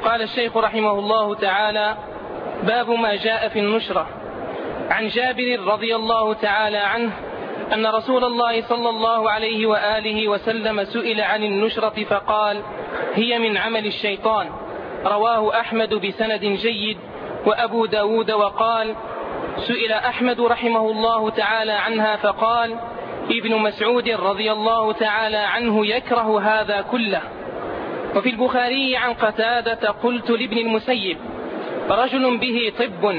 قال الشيخ رحمه الله تعالى: باب ما جاء في النشرة. عن جابر رضي الله تعالى عنه أن رسول الله صلى الله عليه وآله وسلم سئل عن النشرة فقال: هي من عمل الشيطان. رواه أحمد بسند جيد وأبو داود. وقال: سئل أحمد رحمه الله تعالى عنها فقال: ابن مسعود رضي الله تعالى عنه يكره هذا كله. وفي البخاري عن قتادة: قلت لابن المسيب: رجل به طب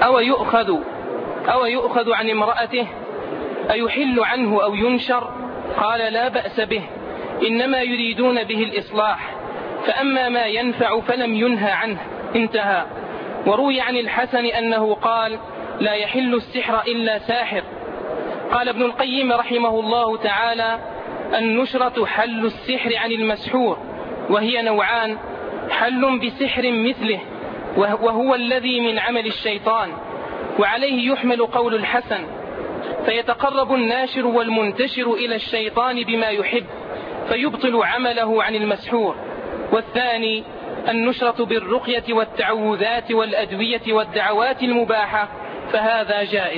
أو يؤخذ عن امرأته أيحل عنه أو ينشر؟ قال: لا بأس به، إنما يريدون به الإصلاح، فأما ما ينفع فلم ينهى عنه. انتهى. وروي عن الحسن أنه قال: لا يحل السحر إلا ساحر. قال ابن القيم رحمه الله تعالى: النشرة حل السحر عن المسحور، وهي نوعان: حل بسحر مثله وهو الذي من عمل الشيطان، وعليه يحمل قول الحسن، فيتقرب الناشر والمنتشر إلى الشيطان بما يحب فيبطل عمله عن المسحور. والثاني النشرة بالرقية والتعوذات والأدوية والدعوات المباحة، فهذا جائز.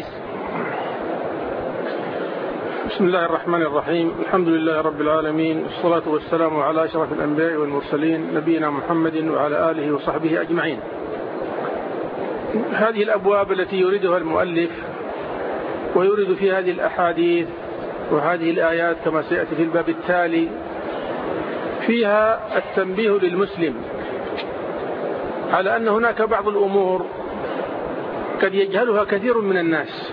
بسم الله الرحمن الرحيم. الحمد لله رب العالمين، والصلاة والسلام على أشرف الأنبياء والمرسلين، نبينا محمد وعلى آله وصحبه أجمعين. هذه الأبواب التي يريدها المؤلف ويريد في هذه الأحاديث وهذه الآيات كما سيأتي في الباب التالي فيها التنبيه للمسلم على أن هناك بعض الأمور قد يجهلها كثير من الناس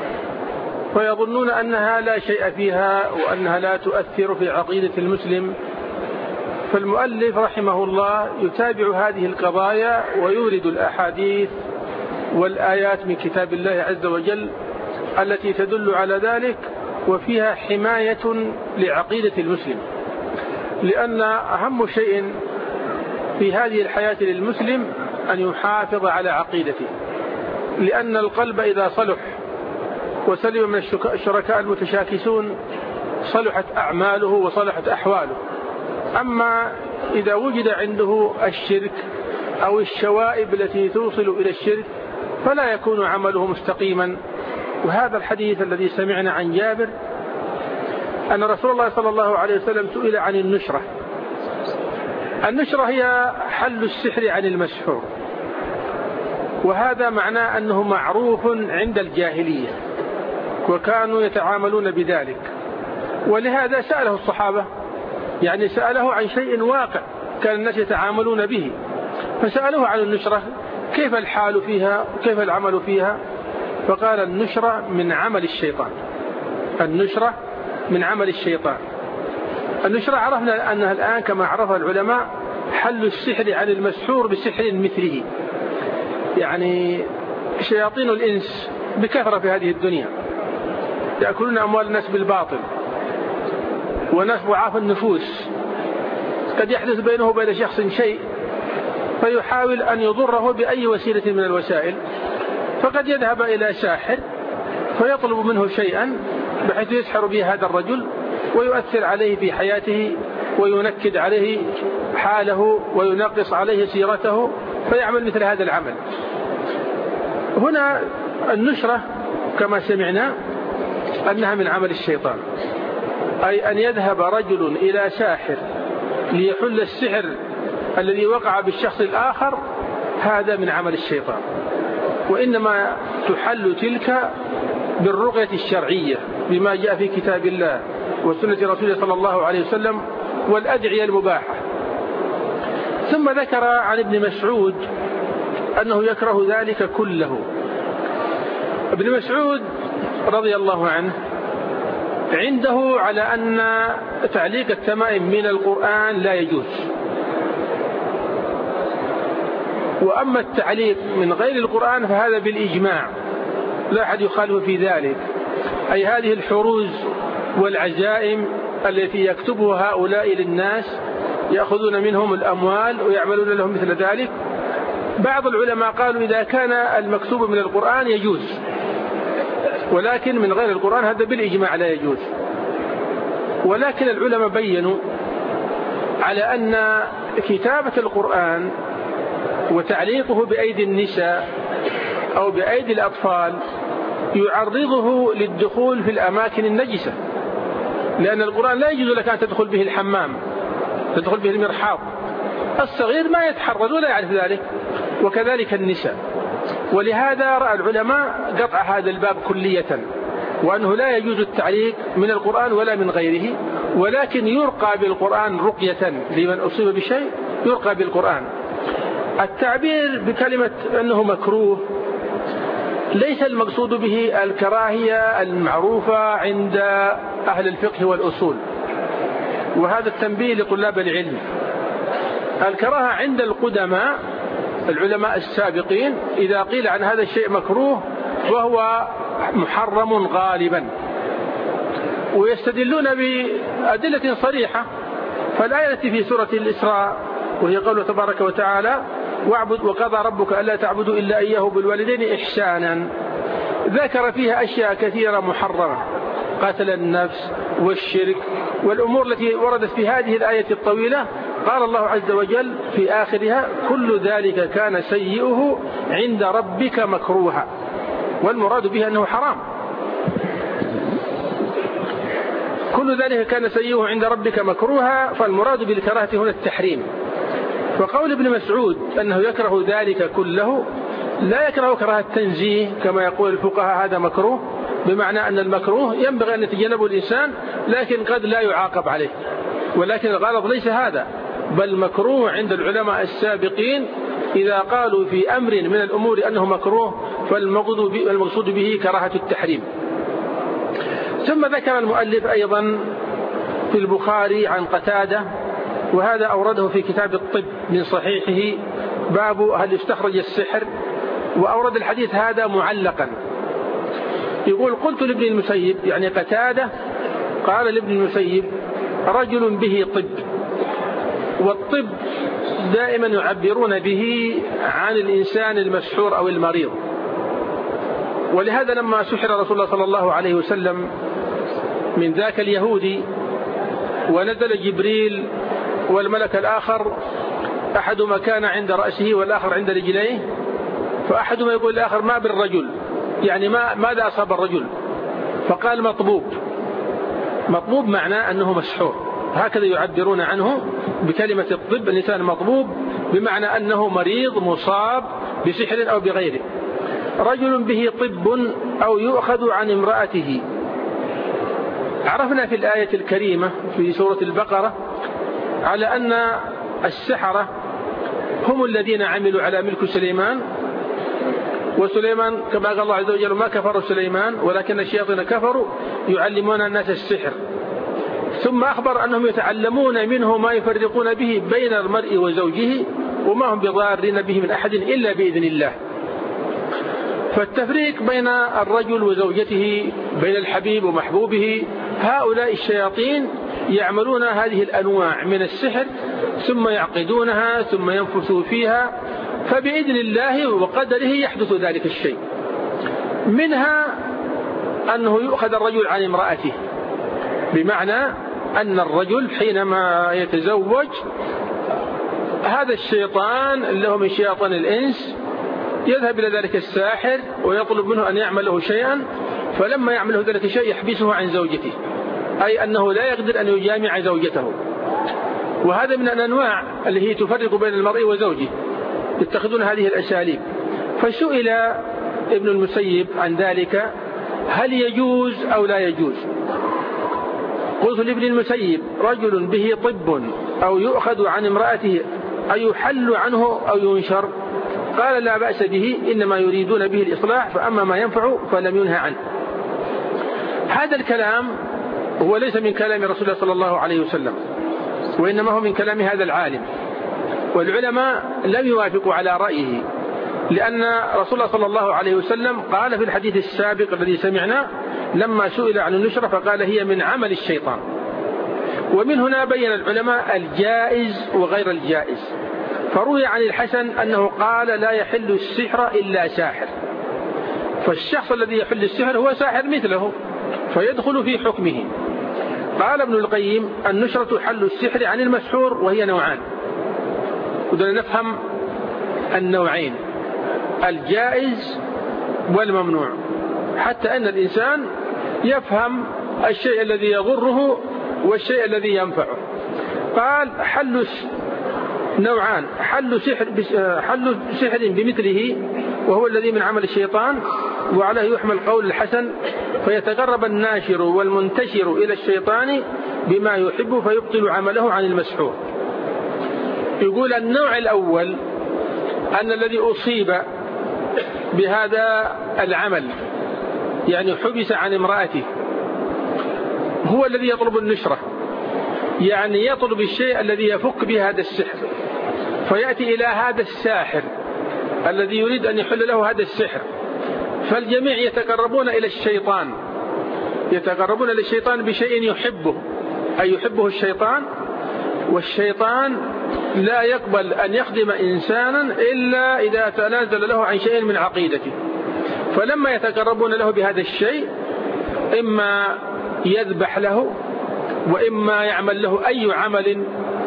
ويظنون أنها لا شيء فيها وأنها لا تؤثر في عقيدة المسلم. فالمؤلف رحمه الله يتابع هذه القضايا ويورد الأحاديث والآيات من كتاب الله عز وجل التي تدل على ذلك، وفيها حماية لعقيدة المسلم، لأن أهم شيء في هذه الحياة للمسلم أن يحافظ على عقيدته، لأن القلب إذا صلح وسلم من الشركاء المتشاكسون صلحت أعماله وصلحت أحواله. أما إذا وجد عنده الشرك أو الشوائب التي توصل إلى الشرك فلا يكون عمله مستقيما. وهذا الحديث الذي سمعنا عن جابر أن رسول الله صلى الله عليه وسلم سئل عن النشرة. النشرة هي حل السحر عن المسحور، وهذا معناه أنه معروف عند الجاهلية وكانوا يتعاملون بذلك، ولهذا سأله الصحابة، يعني سأله عن شيء واقع كان الناس يتعاملون به، فسألوه عن النشرة كيف الحال فيها وكيف العمل فيها، فقال: النشرة من عمل الشيطان. النشرة من عمل الشيطان. النشرة عرفنا أنها الآن كما عرفها العلماء حل السحر عن المسحور بسحر مثله، يعني شياطين الإنس بكثرة في هذه الدنيا يأكلون أموال الناس بالباطل، وناس ضعاف النفوس قد يحدث بينه وبين شخص شيء فيحاول أن يضره بأي وسيلة من الوسائل، فقد يذهب إلى ساحر فيطلب منه شيئا بحيث يسحر به هذا الرجل ويؤثر عليه في حياته وينكد عليه حاله وينقص عليه سيرته فيعمل مثل هذا العمل. هنا النشرة كما سمعنا أنها من عمل الشيطان، أي أن يذهب رجل إلى ساحر ليحل السحر الذي وقع بالشخص الآخر، هذا من عمل الشيطان. وإنما تحل تلك بالرقية الشرعية بما جاء في كتاب الله وسنة رسوله صلى الله عليه وسلم والأدعية المباحة. ثم ذكر عن ابن مسعود أنه يكره ذلك كله. ابن مسعود رضي الله عنه عنده على أن تعليق التمائم من القرآن لا يجوز، وأما التعليق من غير القرآن فهذا بالإجماع لا أحد يخالف في ذلك، أي هذه الحروز والعزائم التي يكتبها هؤلاء للناس يأخذون منهم الأموال ويعملون لهم مثل ذلك. بعض العلماء قالوا إذا كان المكتوب من القرآن يجوز، ولكن من غير القرآن هذا بالإجماع لا يجوز. ولكن العلماء بيّنوا على أن كتابة القرآن وتعليقه بأيدي النساء أو بأيدي الأطفال يعرضه للدخول في الأماكن النجسة، لأن القرآن لا يجوز لك أن تدخل به الحمام، تدخل به المرحاض. الصغير ما يتحرز ولا يعرف ذلك، وكذلك النساء. ولهذا رأى العلماء قطع هذا الباب كلية، وأنه لا يجوز التعليق من القرآن ولا من غيره، ولكن يرقى بالقرآن رقية لمن أصيب بشيء، يرقى بالقرآن. التعبير بكلمة أنه مكروه ليس المقصود به الكراهية المعروفة عند أهل الفقه والأصول، وهذا التنبيه لطلاب العلم. الكراهة عند القدماء العلماء السابقين إذا قيل عن هذا الشيء مكروه وهو محرم غالبا، ويستدلون بأدلة صريحة. فالآية في سورة الإسراء وهي قوله تبارك وتعالى: وقضى ربك ألا تعبدوا إلا إياه بالوالدين إحسانا، ذكر فيها أشياء كثيرة محرمة، قتل النفس والشرك والأمور التي وردت في هذه الآية الطويلة. قال الله عز وجل في آخرها: كل ذلك كان سيئه عند ربك مكروها، والمراد به أنه حرام. كل ذلك كان سيئه عند ربك مكروها، فالمراد بالكراهة هنا التحريم. وقول ابن مسعود أنه يكره ذلك كله لا يكره كراهة التنزيه كما يقول الفقهاء هذا مكروه، بمعنى أن المكروه ينبغي أن يتجنبه الإنسان لكن قد لا يعاقب عليه، ولكن الغرض ليس هذا، بل مكروه عند العلماء السابقين إذا قالوا في أمر من الأمور أنه مكروه فالمقصود به كراهة التحريم. ثم ذكر المؤلف أيضا في البخاري عن قتادة، وهذا أورده في كتاب الطب من صحيحه، باب هل يستخرج السحر، وأورد الحديث هذا معلقا. يقول: قلت لابن المسيب، يعني قتادة قال لابن المسيب: رجل به طب، والطب دائما يعبرون به عن الإنسان المسحور أو المريض. ولهذا لما سحر رسول الله صلى الله عليه وسلم من ذاك اليهودي ونزل جبريل والملك الآخر أحدهما كان عند رأسه والآخر عند رجليه، فأحدهما يقول الآخر: ما بالرجل، يعني ماذا أصاب الرجل؟ فقال: مطبوب. مطبوب معناه أنه مسحور، هكذا يعبرون عنه بكلمة الطب، الإنسان مطبوب بمعنى أنه مريض مصاب بسحر أو بغيره. رجل به طب أو يؤخذ عن امرأته. عرفنا في الآية الكريمة في سورة البقرة على أن السحرة هم الذين عملوا على ملك سليمان، وسليمان كما قال الله عز وجل: ما كفر سليمان ولكن الشياطين كفروا يعلمون الناس السحر. ثم أخبر أنهم يتعلمون منه ما يفرقون به بين المرء وزوجه، وما هم بضارين به من أحد إلا بإذن الله. فالتفريق بين الرجل وزوجته، بين الحبيب ومحبوبه، هؤلاء الشياطين يعملون هذه الأنواع من السحر ثم يعقدونها ثم ينفثوا فيها، فبإذن الله وقدره يحدث ذلك الشيء. منها أنه يؤخذ الرجل عن امرأته، بمعنى أن الرجل حينما يتزوج هذا الشيطان اللي هو من شياطين الإنس يذهب إلى ذلك الساحر ويطلب منه أن يعمل له شيئا، فلما يعمله ذلك الشيء يحبسه عن زوجته، أي أنه لا يقدر أن يجامع زوجته. وهذا من الأنواع اللي هي تفرق بين المرء وزوجه، يتخذون هذه الأساليب. فسئل ابن المسيب عن ذلك: هل يجوز أو لا يجوز؟ قلت لابن المسيب: رجل به طب أو يؤخذ عن امرأته أيحل عنه أو ينشر؟ قال: لا بأس به، إنما يريدون به الإصلاح، فأما ما ينفع فلم ينهى عنه. هذا الكلام هو ليس من كلام رسول الله صلى الله عليه وسلم، وإنما هو من كلام هذا العالم، والعلماء لم يوافقوا على رأيه، لأن رسول الله صلى الله عليه وسلم قال في الحديث السابق الذي سمعنا لما سئل عن النشرة فقال: هي من عمل الشيطان. ومن هنا بين العلماء الجائز وغير الجائز. فروي عن الحسن أنه قال: لا يحل السحر إلا ساحر، فالشخص الذي يحل السحر هو ساحر مثله فيدخل في حكمه. قال ابن القيم: النشرة حل السحر عن المسحور، وهي نوعان. ودنا نفهم النوعين، الجائز والممنوع، حتى أن الإنسان يفهم الشيء الذي يضره والشيء الذي ينفعه. قال حل نوعان، حل سحر بمثله وهو الذي من عمل الشيطان، وعليه يحمل قول الحسن، فيتقرب الناشر والمنتشر إلى الشيطان بما يحب فيبطل عمله عن المسحور. يقول النوع الأول أن الذي أصيب بهذا العمل يعني حبس عن امرأته هو الذي يطلب النشرة، يعني يطلب الشيء الذي يفك به هذا السحر، فيأتي إلى هذا الساحر الذي يريد أن يحل له هذا السحر. فالجميع يتقربون إلى الشيطان، يتقربون إلى الشيطان بشيء يحبه، أي يحبه الشيطان، والشيطان لا يقبل أن يخدم إنسانا إلا إذا تنازل له عن شيء من عقيدته. فلما يتقربون له بهذا الشيء إما يذبح له، وإما يعمل له أي عمل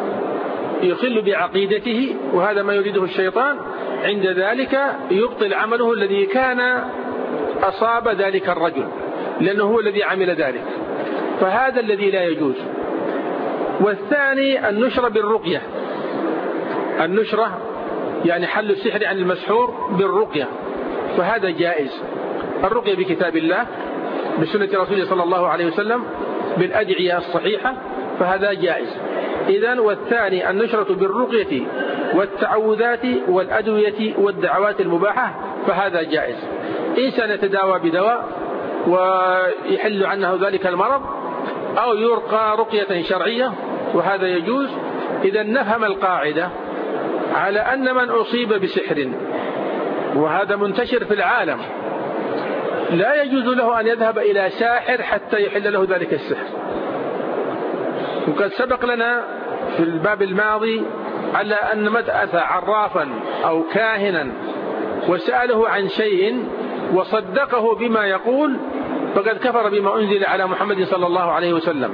يخل بعقيدته، وهذا ما يريده الشيطان. عند ذلك يبطل عمله الذي كان أصاب ذلك الرجل، لأنه هو الذي عمل ذلك، فهذا الذي لا يجوز. والثاني النشرة بالرقية، النشرة يعني حل السحر عن المسحور بالرقية، فهذا جائز. الرقية بكتاب الله، بسنة رسوله صلى الله عليه وسلم، بالأدعية الصحيحة، فهذا جائز. إذن والثاني النشرة بالرقية والتعوذات والأدوية والدعوات المباحة، فهذا جائز. إنسان يتداوى بدواء ويحل عنه ذلك المرض، أو يرقى رقية شرعية، وهذا يجوز. إذا نفهم القاعدة على أن من أصيب بسحر، وهذا منتشر في العالم، لا يجوز له أن يذهب إلى ساحر حتى يحل له ذلك السحر. وقد سبق لنا في الباب الماضي على أن من أتى عرافا أو كاهنا وسأله عن شيء وصدقه بما يقول فقد كفر بما أنزل على محمد صلى الله عليه وسلم.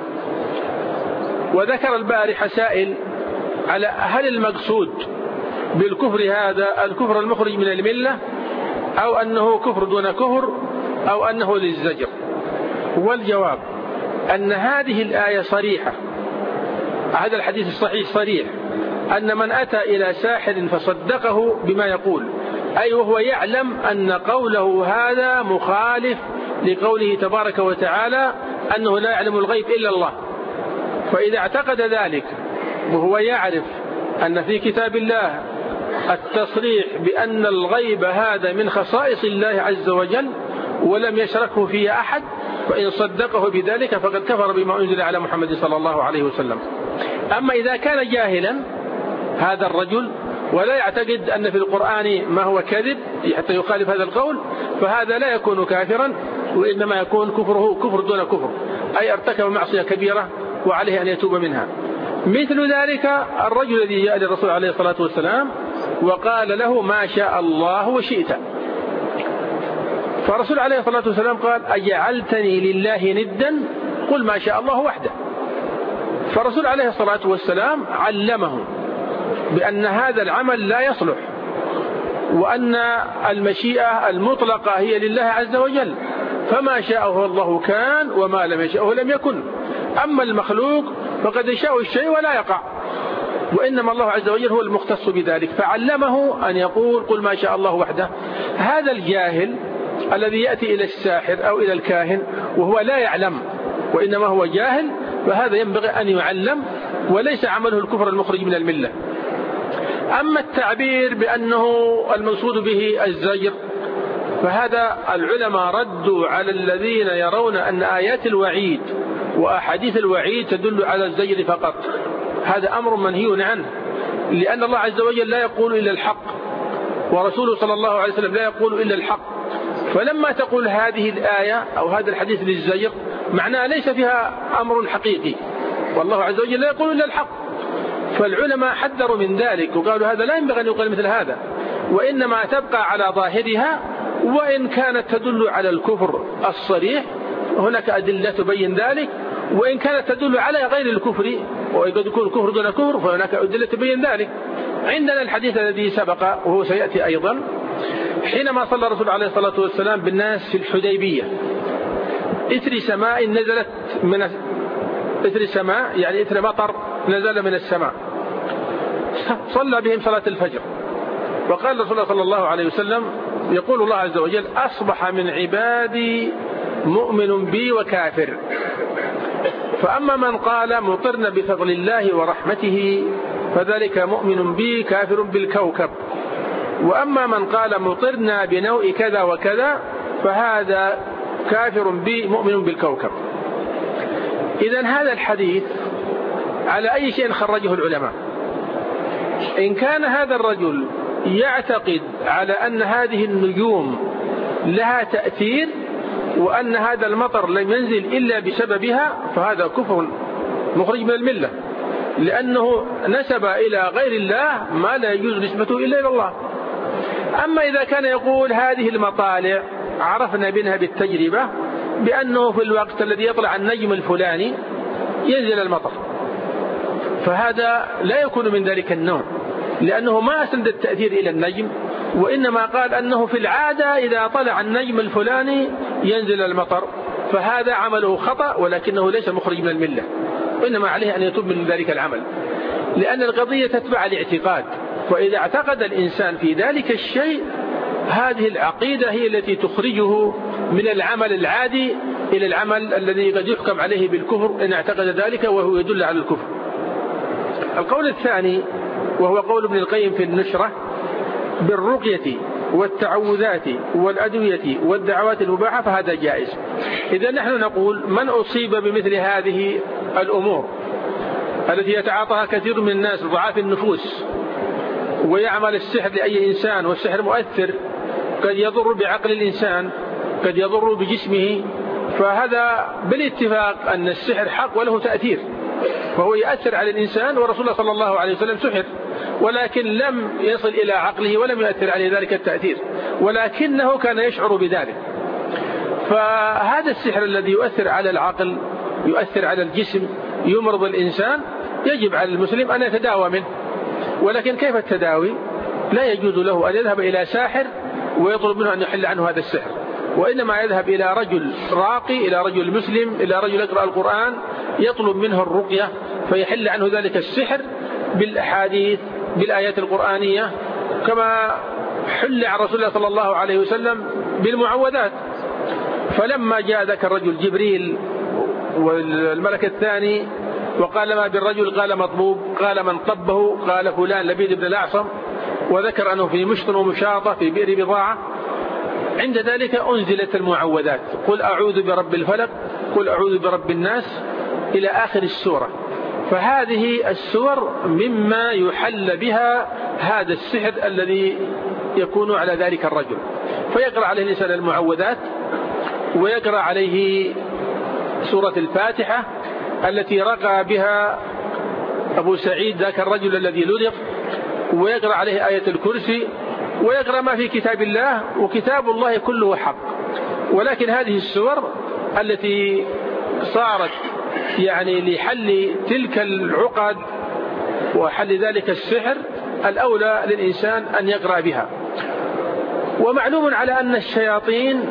وذكر البارح سائل على هل المقصود بالكفر هذا الكفر المخرج من الملة، أو أنه كفر دون كفر، أو أنه للزجر. والجواب أن هذه الآية صريحة، هذا الحديث الصحيح صريح، أن من أتى إلى ساحر فصدقه بما يقول، أي وهو يعلم أن قوله هذا مخالف لقوله تبارك وتعالى أنه لا يعلم الغيب إلا الله. فإذا اعتقد ذلك وهو يعرف أن في كتاب الله التصريح بأن الغيب هذا من خصائص الله عز وجل ولم يشركه فيه أحد، فإن صدقه بذلك فقد كفر بما أنزل على محمد صلى الله عليه وسلم. أما إذا كان جاهلا هذا الرجل ولا يعتقد أن في القرآن ما هو كذب حتى يخالف هذا القول، فهذا لا يكون كافرا، وإنما يكون كفره كفر دون كفر، أي ارتكب معصية كبيرة وعليه أن يتوب منها. مثل ذلك الرجل الذي جاء للرسول عليه الصلاة والسلام وقال له ما شاء الله وشئت، فالرسول عليه الصلاة والسلام قال أجعلتني لله ندا قل ما شاء الله وحده. فالرسول عليه الصلاة والسلام علمه بأن هذا العمل لا يصلح، وأن المشيئة المطلقة هي لله عز وجل، فما شاءه الله كان وما لم يشاءه لم يكن. أما المخلوق فقد يشاء الشيء ولا يقع، وإنما الله عز وجل هو المختص بذلك، فعلمه أن يقول قل ما شاء الله وحده. هذا الجاهل الذي يأتي إلى الساحر أو إلى الكاهن وهو لا يعلم وإنما هو جاهل، فهذا ينبغي أن يعلم، وليس عمله الكفر المخرج من الملة. أما التعبير بأنه المقصود به الزجر، فهذا العلماء ردوا على الذين يرون أن آيات الوعيد وأحاديث الوعيد تدل على الزجر فقط. هذا أمر منهي عنه، لأن الله عز وجل لا يقول إلا الحق، ورسوله صلى الله عليه وسلم لا يقول إلا الحق. فلما تقول هذه الآية أو هذا الحديث للزجر معناه ليس فيها أمر حقيقي، والله عز وجل لا يقول إلا الحق. فالعلماء حذروا من ذلك وقالوا هذا لا ينبغي أن يقال مثل هذا، وإنما تبقى على ظاهرها، وإن كانت تدل على الكفر الصريح هناك أدلة تبين ذلك، وإن كانت تدل على غير الكفر وقد يكون الكفر دون كفر فهناك أدلة تبين ذلك. عندنا الحديث الذي سبق وهو سيأتي أيضا، حينما صلى الرسول عليه الصلاة والسلام بالناس في الحديبية إثر سماء نزلت من إثر سماء، يعني إثر مطر نزل من السماء، صلى بهم صلاة الفجر، وقال رسول الله صلى الله عليه وسلم يقول الله عز وجل: أصبح من عبادي مؤمن بي وكافر، فأما من قال مطرنا بفضل الله ورحمته فذلك مؤمن بي كافر بالكوكب، وأما من قال مطرنا بنوء كذا وكذا فهذا كافر بي مؤمن بالكوكب. إذن هذا الحديث على أي شيء خرجه العلماء؟ إن كان هذا الرجل يعتقد على أن هذه النجوم لها تأثير وأن هذا المطر لم ينزل إلا بسببها فهذا كفر مخرج من الملة، لأنه نسب إلى غير الله ما لا يجوز نسبته إلا إلى الله. أما إذا كان يقول هذه المطالع عرفنا منها بالتجربة بأنه في الوقت الذي يطلع النجم الفلاني ينزل المطر، فهذا لا يكون من ذلك النوع، لأنه ما أسند التأثير إلى النجم، وإنما قال أنه في العادة إذا طلع النجم الفلاني ينزل المطر، فهذا عمله خطأ ولكنه ليس مخرج من الملة، وإنما عليه أن يتوب من ذلك العمل، لأن القضية تتبع الاعتقاد، وإذا اعتقد الإنسان في ذلك الشيء هذه العقيدة هي التي تخرجه من العمل العادي إلى العمل الذي قد يحكم عليه بالكفر إن اعتقد ذلك وهو يدل على الكفر. القول الثاني وهو قول ابن القيم في النشرة: بالرقية والتعوذات والأدوية والدعوات المباحة فهذا جائز. إذا نحن نقول من أصيب بمثل هذه الأمور التي يتعاطاها كثير من الناس ضعاف النفوس ويعمل السحر لأي إنسان، والسحر مؤثر قد يضر بعقل الإنسان قد يضر بجسمه، فهذا بالاتفاق أن السحر حق وله تأثير، فهو يأثر على الإنسان، ورسول الله صلى الله عليه وسلم سحر ولكن لم يصل إلى عقله ولم يؤثر عليه ذلك التأثير، ولكنه كان يشعر بذلك. فهذا السحر الذي يؤثر على العقل يؤثر على الجسم يمرض الإنسان يجب على المسلم أن يتداوى منه، ولكن كيف التداوي؟ لا يجوز له أن يذهب إلى ساحر ويطلب منه أن يحل عنه هذا السحر، وإنما يذهب إلى رجل راقي، إلى رجل مسلم، إلى رجل يقرأ القرآن يطلب منه الرقية فيحل عنه ذلك السحر بالأحاديث بالآيات القرآنية، كما حل عن رسول الله صلى الله عليه وسلم بالمعوذات. فلما جاء ذاك الرجل جبريل والملك الثاني وقال ما بالرجل قال مطبوب، قال من طبه قال فلان لبيد بن الأعصم، وذكر أنه في مشط ومشاطة في بئر بضاعة. عند ذلك أنزلت المعوذات: قل أعوذ برب الفلق، قل أعوذ برب الناس، إلى آخر السورة. فهذه السور مما يحل بها هذا السحر الذي يكون على ذلك الرجل، فيقرأ عليه الإنسان المعوذات، ويقرأ عليه سورة الفاتحة التي رقى بها أبو سعيد ذاك الرجل الذي لدغ، ويقرأ عليه آية الكرسي، ويقرأ ما في كتاب الله، وكتاب الله كله حق. ولكن هذه السور التي صارت يعني لحل تلك العقد وحل ذلك السحر الأولى للإنسان أن يقرأ بها. ومعلوم على أن الشياطين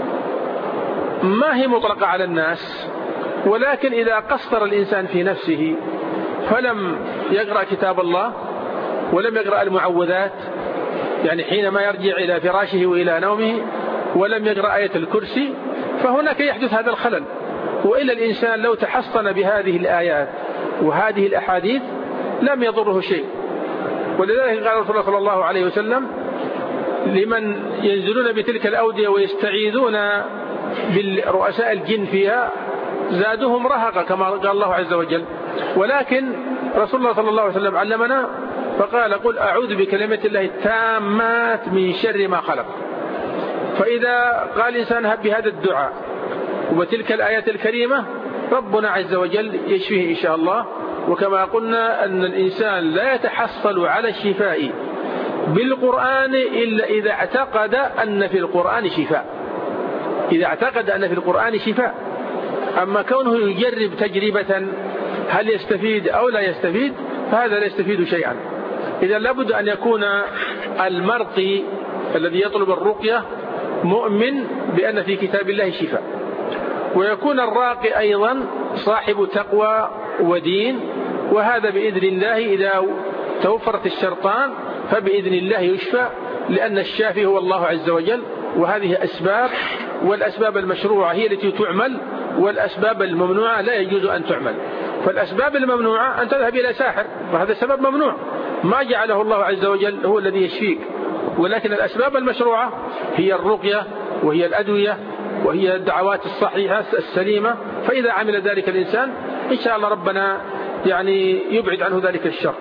ما هي مطلقة على الناس، ولكن إذا قصر الإنسان في نفسه فلم يقرأ كتاب الله ولم يقرأ المعوذات، يعني حينما يرجع إلى فراشه وإلى نومه ولم يقرأ آية الكرسي، فهناك يحدث هذا الخلل. وإلا الإنسان لو تحصن بهذه الآيات وهذه الأحاديث لم يضره شيء. ولذلك قال رسول الله صلى الله عليه وسلم لمن ينزلون بتلك الأودية ويستعيذون بالرؤساء الجن فيها زادهم رهقا كما قال الله عز وجل. ولكن رسول الله صلى الله عليه وسلم علمنا فقال: قل أعوذ بكلمات الله التامات من شر ما خلق. فإذا قال الإنسان بهذا الدعاء وتلك الآيات الكريمة ربنا عز وجل يشفيه إن شاء الله. وكما قلنا أن الإنسان لا يتحصل على الشفاء بالقرآن إلا إذا اعتقد أن في القرآن شفاء، إذا اعتقد أن في القرآن شفاء. أما كونه يجرب تجربة هل يستفيد أو لا يستفيد فهذا لا يستفيد شيئا. إذا لابد أن يكون المرقي الذي يطلب الرقية مؤمن بأن في كتاب الله شفاء، ويكون الراقي أيضا صاحب تقوى ودين، وهذا بإذن الله إذا توفرت الشرطان فبإذن الله يشفى، لأن الشافي هو الله عز وجل. وهذه أسباب، والأسباب المشروعة هي التي تعمل، والأسباب الممنوعة لا يجوز أن تعمل. فالأسباب الممنوعة أن تذهب إلى ساحر، وهذا سبب ممنوع ما جعله الله عز وجل هو الذي يشفيك. ولكن الأسباب المشروعة هي الرقية، وهي الأدوية، وهي الدعوات الصحيحة السليمة. فإذا عمل ذلك الإنسان إن شاء الله ربنا يبعد عنه ذلك الشر.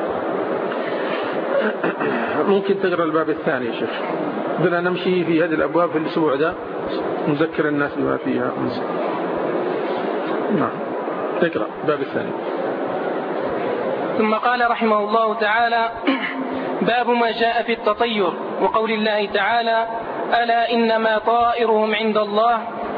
ممكن تقرأ الباب الثاني يا شيخ؟ بدنا نمشي في هذه الأبواب في الأسبوع ده، نذكر الناس بما فيها. نعم، اقرأ الباب الثاني. ثم قال رحمه الله تعالى: باب ما جاء في التطير، وقول الله تعالى: ألا إنما طائرهم عند الله،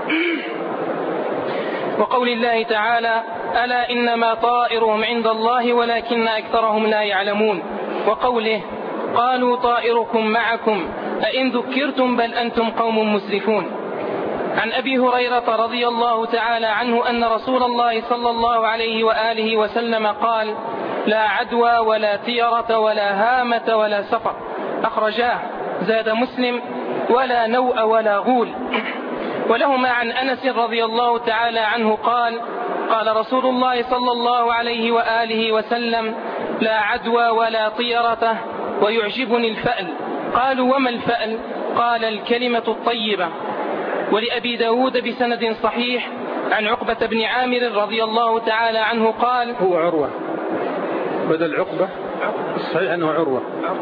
وقول الله تعالى: ألا إنما طائرهم عند الله ولكن أكثرهم لا يعلمون، وقوله: قالوا طائركم معكم أئن ذكرتم بل أنتم قوم مسرفون. عن أبي هريرة رضي الله تعالى عنه أن رسول الله صلى الله عليه وآله وسلم قال: لا عدوى ولا طيرة ولا هامة ولا سفر، أخرجاه. زاد مسلم: ولا نوء ولا غول. ولهما عن أنس رضي الله تعالى عنه قال: قال رسول الله صلى الله عليه وآله وسلم: لا عدوى ولا طيرة ويعجبني الفأل. قالوا: وما الفأل؟ قال: الكلمة الطيبة. ولأبي داود بسند صحيح عن عقبة بن عامر رضي الله تعالى عنه قال: هو عروة بدل عقبة، الصحيح أنه عروة.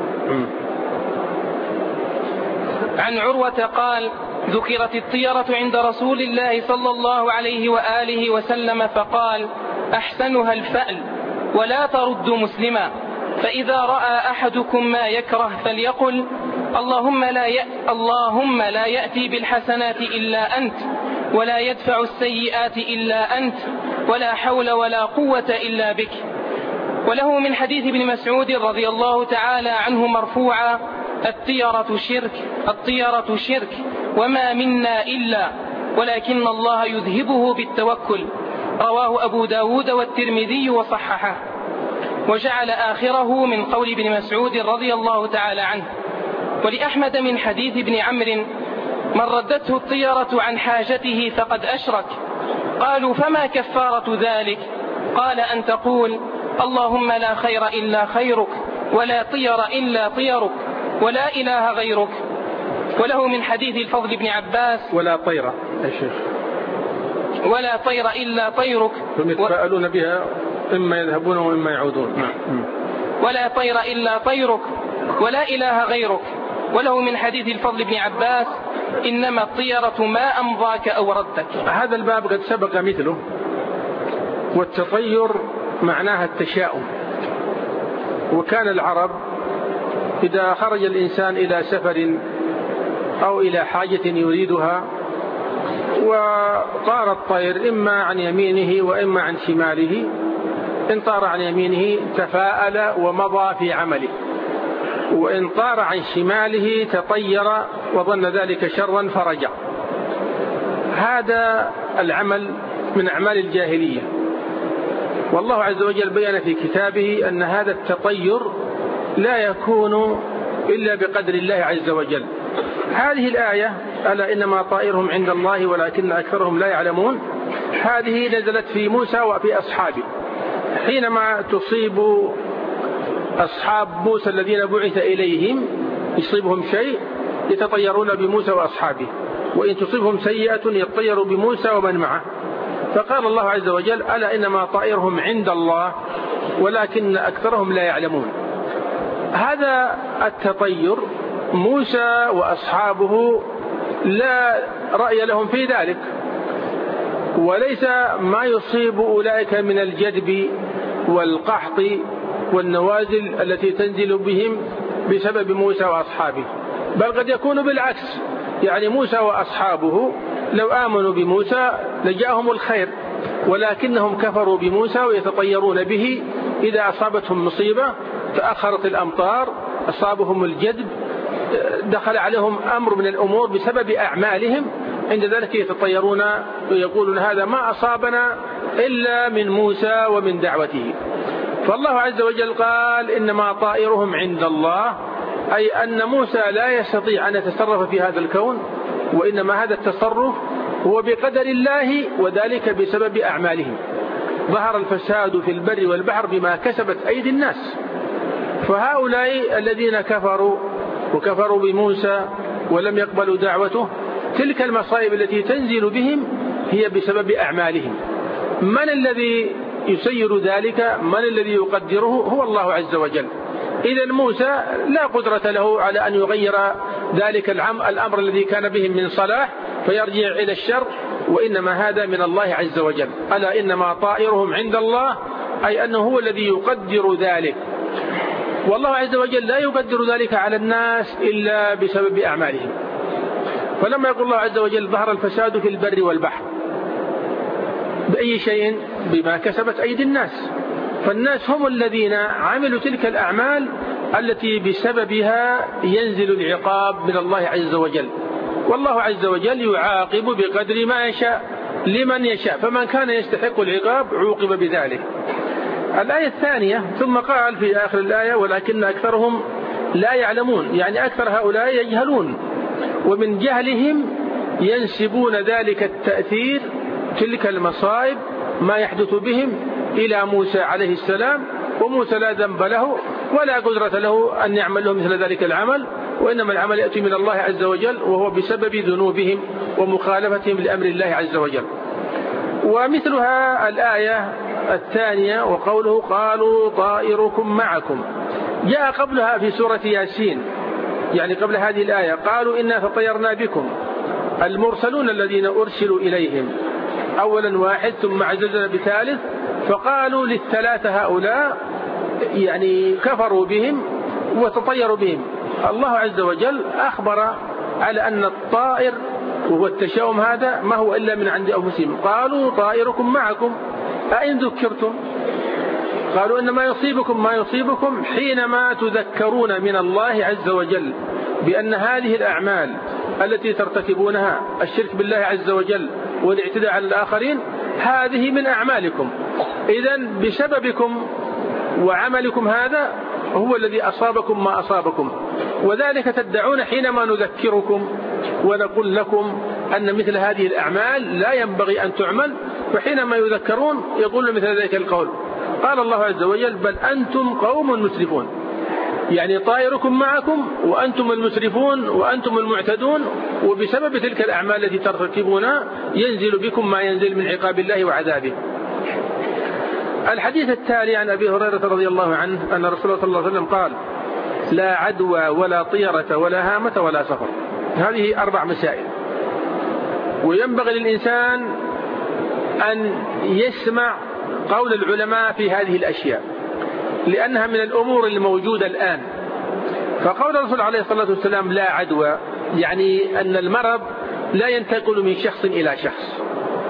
عن عروة قال: ذكرت الطيرة عند رسول الله صلى الله عليه وآله وسلم فقال: أحسنها الفأل، ولا ترد مسلما، فإذا رأى أحدكم ما يكره فليقل: اللهم لا يأتي بالحسنات إلا أنت، ولا يدفع السيئات إلا أنت، ولا حول ولا قوة إلا بك. وله من حديث ابن مسعود رضي الله تعالى عنه مرفوعا: الطيرة شرك وما منا إلا، ولكن الله يذهبه بالتوكل. رواه أبو داود والترمذي وصححه. وجعل آخره من قول ابن مسعود رضي الله تعالى عنه. ولأحمد من حديث ابن عمرو: من ردته الطيرة عن حاجته فقد أشرك. قالوا: فما كفارة ذلك؟ قال: أن تقول: اللهم لا خير إلا خيرك، ولا طير إلا طيرك، ولا إله غيرك. وله من حديث الفضل بن عباس: ولا طير يا شيخ، ولا طير إلا طيرك، هم يتفاءلون بها إما يذهبون وإما يعودون. ولا طير إلا طيرك، ولا إله غيرك. وله من حديث الفضل بن عباس: إنما الطيرة ما أمضاك أو ردك. هذا الباب قد سبق مثله. والتطير معناها التشاؤم. وكان العرب إذا خرج الإنسان إلى سفر أو إلى حاجة يريدها وطار الطير إما عن يمينه وإما عن شماله، إن طار عن يمينه تفاءل ومضى في عمله، وإن طار عن شماله تطير وظن ذلك شرا فرجع. هذا العمل من أعمال الجاهلية، والله عز وجل بيّن في كتابه أن هذا التطير لا يكون إلا بقدر الله عز وجل. هذه الآية: ألا إنما طائرهم عند الله ولكن أكثرهم لا يعلمون، هذه نزلت في موسى وفي أصحابه. حينما تصيب أصحاب موسى الذين بعث إليهم يصيبهم شيء يتطيرون بموسى وأصحابه، وإن تصيبهم سيئة يتطيروا بموسى ومن معه. فقال الله عز وجل: ألا إنما طائرهم عند الله ولكن أكثرهم لا يعلمون. هذا التطير موسى وأصحابه لا رأي لهم في ذلك، وليس ما يصيب أولئك من الجدب والقحط والنوازل التي تنزل بهم بسبب موسى وأصحابه، بل قد يكون بالعكس. يعني موسى وأصحابه لو آمنوا بموسى لجاءهم الخير، ولكنهم كفروا بموسى ويتطيرون به إذا أصابتهم مصيبة تأخرت الأمطار، أصابهم الجدب، دخل عليهم أمر من الأمور بسبب أعمالهم، عند ذلك يتطيرون ويقولون هذا ما أصابنا إلا من موسى ومن دعوته. فالله عز وجل قال إنما طائرهم عند الله، أي أن موسى لا يستطيع أن يتصرف في هذا الكون، وإنما هذا التصرف هو بقدر الله، وذلك بسبب أعمالهم. ظهر الفساد في البر والبحر بما كسبت أيدي الناس. فهؤلاء الذين كفروا وكفروا بموسى ولم يقبلوا دعوته، تلك المصائب التي تنزل بهم هي بسبب أعمالهم. من الذي يسير ذلك؟ من الذي يقدره؟ هو الله عز وجل. إذن موسى لا قدرة له على أن يغير ذلك الأمر الذي كان بهم من صلاح فيرجع إلى الشر، وإنما هذا من الله عز وجل. ألا إنما طائرهم عند الله، أي أنه هو الذي يقدر ذلك، والله عز وجل لا يقدر ذلك على الناس إلا بسبب أعمالهم. فلما يقول الله عز وجل ظهر الفساد في البر والبحر، بأي شيء؟ بما كسبت أيدي الناس. فالناس هم الذين عملوا تلك الأعمال التي بسببها ينزل العقاب من الله عز وجل، والله عز وجل يعاقب بقدر ما يشاء لمن يشاء، فمن كان يستحق العقاب عوقب بذلك. الآية الثانية: ثم قال في آخر الآية: ولكن أكثرهم لا يعلمون، يعني أكثر هؤلاء يجهلون، ومن جهلهم ينسبون ذلك التأثير، تلك المصائب ما يحدث بهم، إلى موسى عليه السلام، وموسى لا ذنب له ولا قدرة له أن يعمل له مثل ذلك العمل، وإنما العمل يأتي من الله عز وجل، وهو بسبب ذنوبهم ومخالفتهم لأمر الله عز وجل. ومثلها الآية الثانية وقوله: قالوا طائركم معكم، جاء قبلها في سورة ياسين، يعني قبل هذه الآية: قالوا إنا تطيرنا بكم. المرسلون الذين أرسلوا إليهم أولا واحد ثم عززنا بثالث، فقالوا للثلاثة هؤلاء يعني كفروا بهم وتطيروا بهم. الله عز وجل أخبر على أن الطائر وهو التشاؤم هذا ما هو إلا من عند أنفسهم. قالوا طائركم معكم أئن ذكرتم، قالوا إنما يصيبكم ما يصيبكم حينما تذكرون من الله عز وجل بأن هذه الأعمال التي ترتكبونها، الشرك بالله عز وجل والاعتداء على الآخرين، هذه من أعمالكم، إذن بسببكم وعملكم هذا هو الذي أصابكم ما أصابكم، وذلك تدعون حينما نذكركم ونقول لكم أن مثل هذه الأعمال لا ينبغي أن تعمل، وحينما يذكرون يقولون مثل ذلك القول. قال الله عز وجل: بل أنتم قوم مسرفون، يعني طائركم معكم وأنتم المسرفون وأنتم المعتدون، وبسبب تلك الأعمال التي ترتكبونها ينزل بكم ما ينزل من عقاب الله وعذابه. الحديث التالي عن أبي هريرة رضي الله عنه أن رسول الله صلى الله عليه وسلم قال: لا عدوى ولا طيرة ولا هامة ولا سفر. هذه 4 مسائل، وينبغي للإنسان أن يسمع قول العلماء في هذه الأشياء، لأنها من الأمور الموجودة الآن. فقول الرسول عليه الصلاة والسلام لا عدوى، يعني أن المرض لا ينتقل من شخص إلى شخص.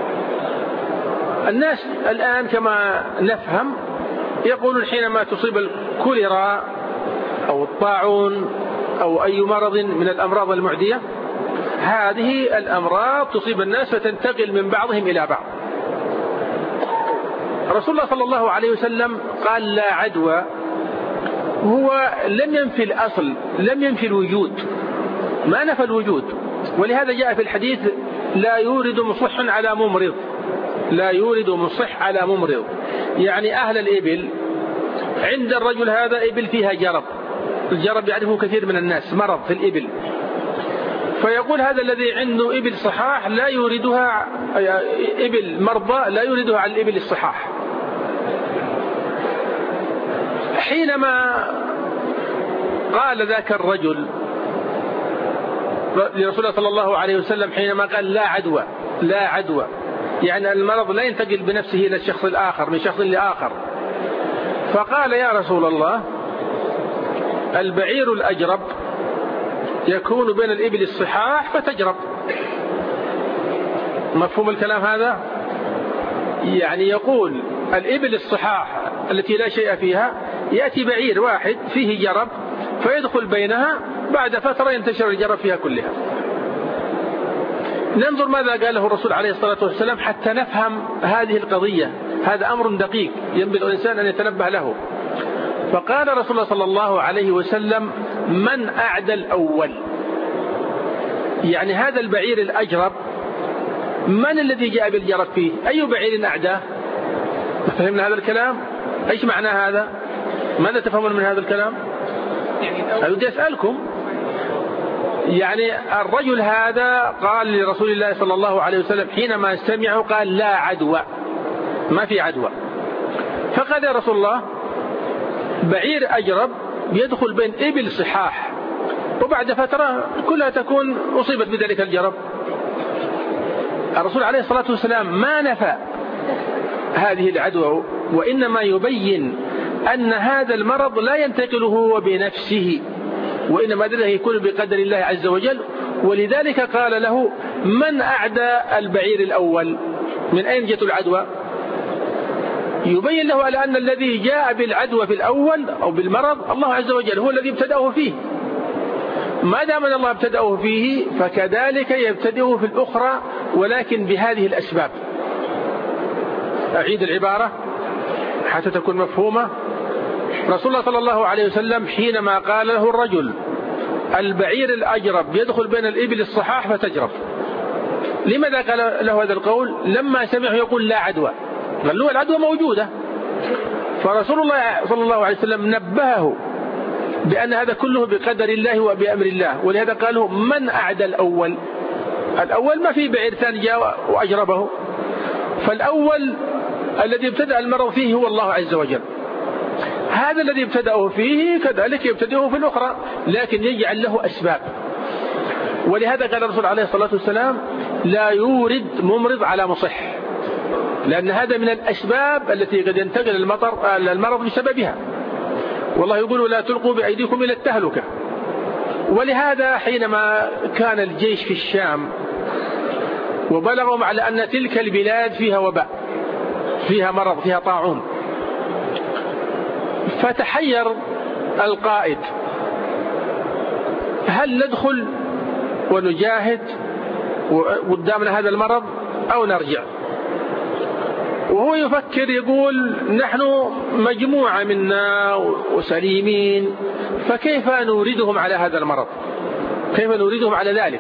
الناس الآن كما نفهم يقولون حينما تصيب الكوليرا أو الطاعون أو أي مرض من الأمراض المعدية، هذه الأمراض تصيب الناس فتنتقل من بعضهم إلى بعض. رسول الله صلى الله عليه وسلم قال لا عدوى، هو لم ينفي الأصل، لم ينفي الوجود، ما نفى الوجود، ولهذا جاء في الحديث: لا يورد مصح على ممرض، لا يورد مصح على ممرض، يعني أهل الإبل عند الرجل هذا إبل فيها جرب، الجرب يعرفه كثير من الناس، مرض في الإبل، فيقول هذا الذي عنده إبل صحاح لا يوردها، إبل مرضى لا يوردها على الإبل الصحاح. حينما قال ذاك الرجل لرسول الله صلى الله عليه وسلم، حينما قال لا عدوى، لا عدوى، يعني المرض لا ينتقل بنفسه إلى الشخص الآخر من شخص لآخر، فقال يا رسول الله البعير الأجرب يكون بين الإبل الصحاح فتجرب. مفهوم الكلام هذا؟ يعني يقول الإبل الصحاح التي لا شيء فيها يأتي بعير واحد فيه جرب فيدخل بينها، بعد فترة ينتشر الجرب فيها كلها. ننظر ماذا قاله الرسول عليه الصلاة والسلام حتى نفهم هذه القضية. هذا أمر دقيق ينبغي الإنسان أن يتنبه له. فقال رسول الله صلى الله عليه وسلم: من أعدى الأول؟ يعني هذا البعير الأجرب من الذي جاء بالجرب فيه؟ أي بعير أعداه؟ فهمنا هذا الكلام؟ إيش معنى هذا؟ ماذا تفهمون من هذا الكلام؟ أود أسألكم. يعني الرجل هذا قال لرسول الله صلى الله عليه وسلم حينما سمعه قال: لا عدوى، ما في عدوى. فقال يا رسول الله: بعير أجرب يدخل بين إبل صحاح، وبعد فترة كلها تكون أصيبت بذلك الجرب. الرسول عليه الصلاة والسلام ما نفى هذه العدوى، وإنما يبين أن هذا المرض لا ينتقل هو بنفسه، وإنما ذلك يكون بقدر الله عز وجل. ولذلك قال له: من أعدى البعير الأول؟ من أين جاءت العدوى؟ يبين له على أن الذي جاء بالعدوى في الأول أو بالمرض الله عز وجل هو الذي ابتدأه فيه. ما دام الله ابتدأه فيه فكذلك يبتدئه في الأخرى، ولكن بهذه الأسباب. أعيد العبارة حتى تكون مفهومة. رسول الله صلى الله عليه وسلم حينما قال له الرجل: البعير الأجرب يدخل بين الإبل الصحاح فتجرب، لماذا قال له هذا القول؟ لما سمعه يقول: لا عدوى، قال له العدوى موجودة. فرسول الله صلى الله عليه وسلم نبهه بأن هذا كله بقدر الله وبأمر الله، ولهذا قاله: من أعدى الأول؟ الأول ما في بعير ثاني جاء وأجربه، فالأول الذي ابتدأ المرض فيه هو الله عز وجل. هذا الذي ابتدأه فيه كذلك يبتدئه في الأخرى، لكن يجعل له أسباب. ولهذا قال الرسول عليه الصلاة والسلام: لا يورد ممرض على مصح، لأن هذا من الأسباب التي قد ينتقل المرض بسببها. والله يقول: لا تلقوا بأيديكم إلى التهلكة. ولهذا حينما كان الجيش في الشام وبلغهم على أن تلك البلاد فيها وباء، فيها مرض، فيها طاعون، فتحير القائد: هل ندخل ونجاهد قدامنا هذا المرض أو نرجع؟ وهو يفكر يقول: نحن مجموعة منا وسليمين، فكيف نوردهم على هذا المرض؟ كيف نوردهم على ذلك؟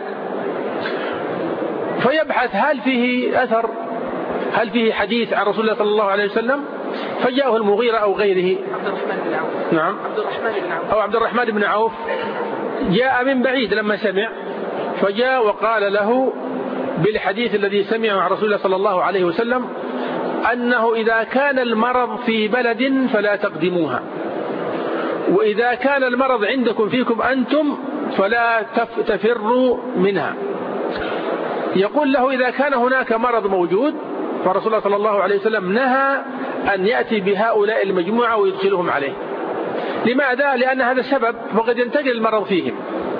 فيبحث هل فيه أثر، هل فيه حديث عن رسول الله صلى الله عليه وسلم. فجاءه المغيرة أو غيره، نعم، عبد الرحمن بن عوف جاء من بعيد لما سمع، فجاء وقال له بالحديث الذي سمعه عن رسول الله صلى الله عليه وسلم أنه إذا كان المرض في بلد فلا تقدموها، وإذا كان المرض عندكم فيكم أنتم فلا تفروا منها. يقول له: إذا كان هناك مرض موجود فرسول الله صلى الله عليه وسلم نهى أن يأتي بهؤلاء المجموعة ويدخلهم عليه. لماذا؟ لأن هذا سبب، وقد ينتقل المرض فيهم.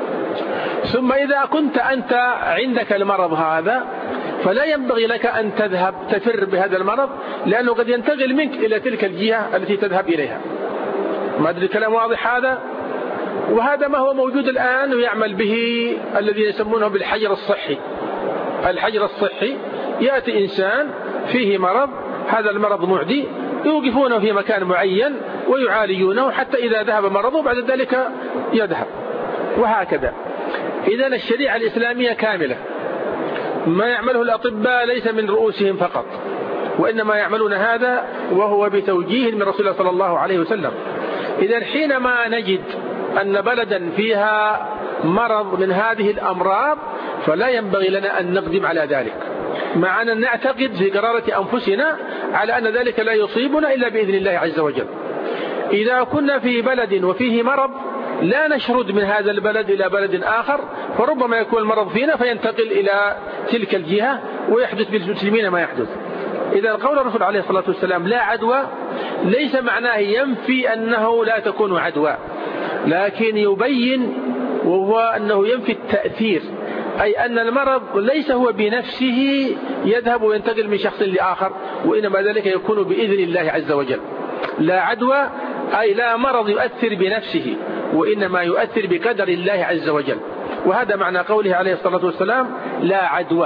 ثم إذا كنت أنت عندك المرض هذا فلا ينبغي لك أن تذهب تفر بهذا المرض، لأنه قد ينتقل منك إلى تلك الجهة التي تذهب إليها. ما أدري الكلام واضح هذا؟ وهذا ما هو موجود الآن ويعمل به الذين يسمونه بالحجر الصحي. الحجر الصحي يأتي إنسان فيه مرض، هذا المرض معدي، يوقفونه في مكان معين ويعالجونه حتى إذا ذهب مرضه بعد ذلك يذهب، وهكذا. إذن الشريعة الإسلامية كاملة، ما يعمله الأطباء ليس من رؤوسهم فقط، وإنما يعملون هذا وهو بتوجيه من رسول الله صلى الله عليه وسلم. إذن حينما نجد أن بلدا فيها مرض من هذه الأمراض فلا ينبغي لنا أن نقدم على ذلك، مع أن نعتقد في قرارة أنفسنا على أن ذلك لا يصيبنا إلا بإذن الله عز وجل. إذا كنا في بلد وفيه مرض لا نشرد من هذا البلد إلى بلد آخر، فربما يكون المرض فينا فينتقل إلى تلك الجهة ويحدث بالمسلمين ما يحدث. إذا قول الرسول عليه الصلاة والسلام لا عدوى ليس معناه ينفي أنه لا تكون عدوى، لكن يبين وهو أنه ينفي التأثير، أي أن المرض ليس هو بنفسه يذهب وينتقل من شخص لآخر، وإنما ذلك يكون بإذن الله عز وجل. لا عدوى أي لا مرض يؤثر بنفسه، وإنما يؤثر بقدر الله عز وجل. وهذا معنى قوله عليه الصلاة والسلام لا عدوى.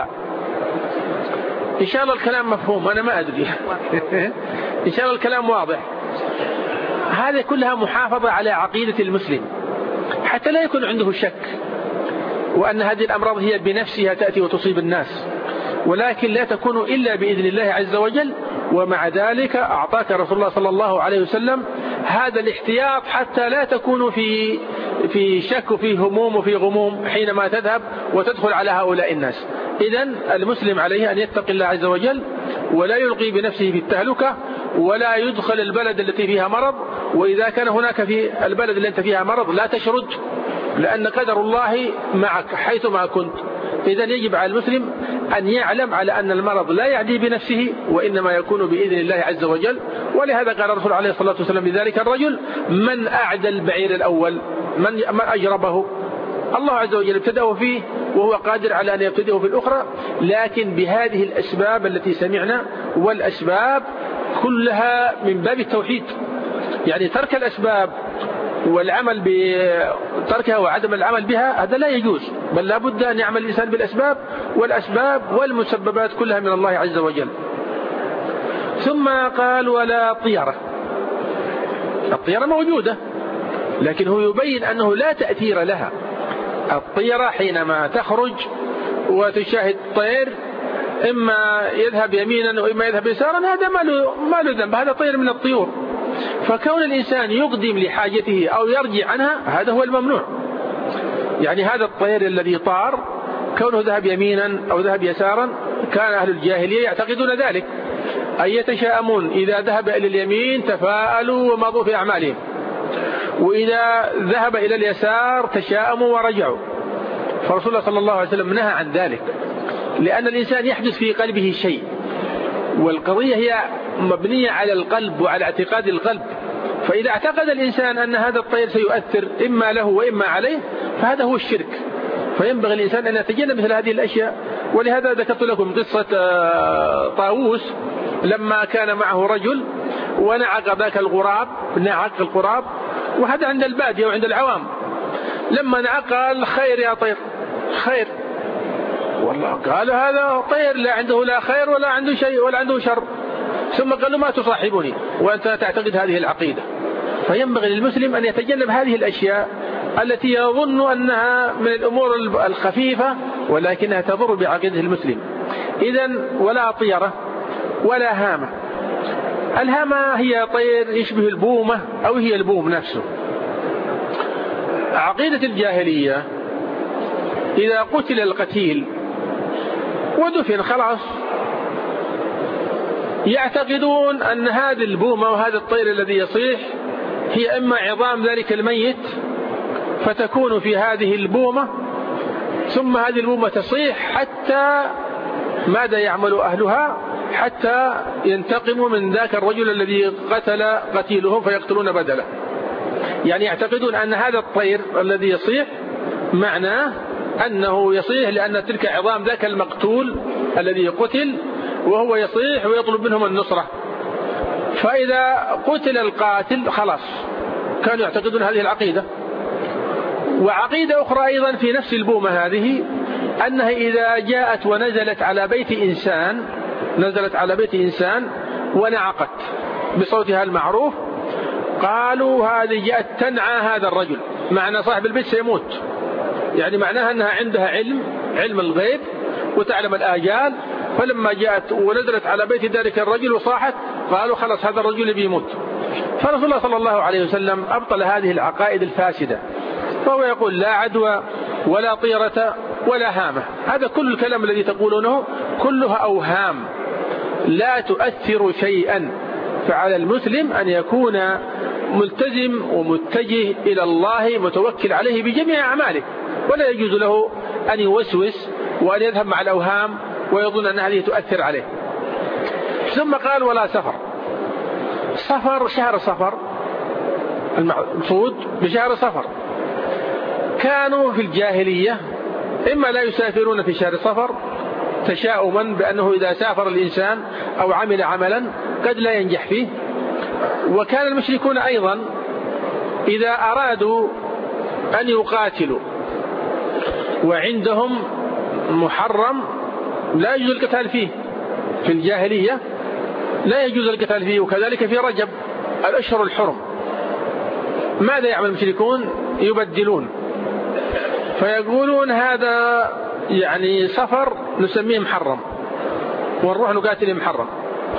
إن شاء الله الكلام مفهوم، أنا ما أدري إن شاء الله الكلام واضح. هذه كلها محافظة على عقيدة المسلم حتى لا يكون عنده شك، وأن هذه الأمراض هي بنفسها تأتي وتصيب الناس، ولكن لا تكون إلا بإذن الله عز وجل. ومع ذلك أعطاك رسول الله صلى الله عليه وسلم هذا الاحتياط حتى لا تكون في شك وفي هموم وفي غموم حينما تذهب وتدخل على هؤلاء الناس. إذن المسلم عليه أن يتقي الله عز وجل ولا يلقي بنفسه في التهلكة، ولا يدخل البلد التي فيها مرض. وإذا كان هناك في البلد التي فيها مرض لا تشرد، لأن قدر الله معك حيثما كنت. إذن يجب على المسلم أن يعلم على أن المرض لا يعدي بنفسه، وإنما يكون بإذن الله عز وجل. ولهذا قال الرسول عليه الصلاة والسلام لذلك الرجل: من أعدى البعير الأول؟ من أجربه؟ الله عز وجل ابتدأه فيه وهو قادر على أن يبتدئه في الأخرى، لكن بهذه الأسباب التي سمعنا، والأسباب كلها من باب التوحيد. يعني ترك الأسباب والعمل بتركها وعدم العمل بها هذا لا يجوز، بل لا بد أن يعمل الإنسان بالأسباب، والأسباب والمسببات كلها من الله عز وجل. ثم قال: ولا طيرة. الطيرة موجودة، لكن هو يبين أنه لا تأثير لها. الطيرة حينما تخرج وتشاهد طير إما يذهب يمينا وإما يذهب يسارا، هذا ما له ذنب، هذا طير من الطيور. فكون الإنسان يقدم لحاجته أو يرجع عنها هذا هو الممنوع. يعني هذا الطير الذي طار كونه ذهب يمينا أو ذهب يسارا، كان أهل الجاهلية يعتقدون ذلك، أي يتشاءمون: إذا ذهب إلى اليمين تفاءلوا ومضوا في أعمالهم، وإذا ذهب إلى اليسار تشاءموا ورجعوا. فرسول الله صلى الله عليه وسلم نهى عن ذلك، لأن الإنسان يحدث في قلبه شيء، والقضية هي مبنية على القلب وعلى اعتقاد القلب. فإذا اعتقد الإنسان أن هذا الطير سيؤثر إما له وإما عليه، فهذا هو الشرك. فينبغي الإنسان أن يتجنب مثل هذه الأشياء. ولهذا ذكرت لكم قصة طاووس لما كان معه رجل ونعق ذاك الغراب، نعق الغراب، وهذا عند البادية وعند العوام. لما نعق قال: خير يا طير، خير. والله قال: هذا طير لا عنده لا خير ولا عنده شيء ولا عنده شر. ثم قال له: ما تصاحبني وأنت تعتقد هذه العقيدة. فينبغي للمسلم أن يتجنب هذه الأشياء التي يظن أنها من الأمور الخفيفة، ولكنها تضر بعقيدة المسلم. إذن ولا طيرة ولا هامة. الهامة هي طير يشبه البومة أو هي البوم نفسه. عقيدة الجاهلية إذا قتل القتيل ودفن خلاص، يعتقدون أن هذه البومة وهذا الطير الذي يصيح هي إما عظام ذلك الميت فتكون في هذه البومة، ثم هذه البومة تصيح حتى ماذا يعمل أهلها؟ حتى ينتقموا من ذاك الرجل الذي قتل قتيلهم فيقتلون بدله. يعني يعتقدون أن هذا الطير الذي يصيح معناه أنه يصيح لأن تلك عظام ذاك المقتول الذي قتل، وهو يصيح ويطلب منهم النصرة. فإذا قتل القاتل خلاص، كانوا يعتقدون هذه العقيدة. وعقيدة أخرى أيضا في نفس البومة هذه، أنها إذا جاءت ونزلت على بيت إنسان، نزلت على بيت إنسان ونعقت بصوتها المعروف، قالوا هذه جاءت تنعى هذا الرجل، معنى صاحب البيت سيموت. يعني معناها أنها عندها علم الغيب وتعلم الآجال. فلما جاءت ونزلت على بيت ذلك الرجل وصاحت، قالوا خلاص هذا الرجل بيموت. فرسول الله صلى الله عليه وسلم أبطل هذه العقائد الفاسدة، فهو يقول: لا عدوى ولا طيرة ولا هامة. هذا كل الكلام الذي تقولونه كلها أوهام لا تؤثر شيئا. فعلى المسلم أن يكون ملتزم ومتجه إلى الله متوكل عليه بجميع أعماله، ولا يجوز له أن يوسوس وأن يذهب مع الأوهام ويظن أن هذه تؤثر عليه. ثم قال: ولا سفر. صفر شهر صفر، المقصود بشهر صفر. كانوا في الجاهلية إما لا يسافرون في شهر صفر تشاؤما بأنه إذا سافر الإنسان أو عمل عملا قد لا ينجح فيه، وكان المشركون أيضا إذا أرادوا أن يقاتلوا وعندهم محرم لا يجوز القتال فيه، في الجاهلية لا يجوز القتال فيه، وكذلك في رجب الأشهر الحرم، ماذا يعمل المشركون؟ يبدلون، فيقولون هذا يعني سفر نسميه محرم ونروح نقاتل محرم.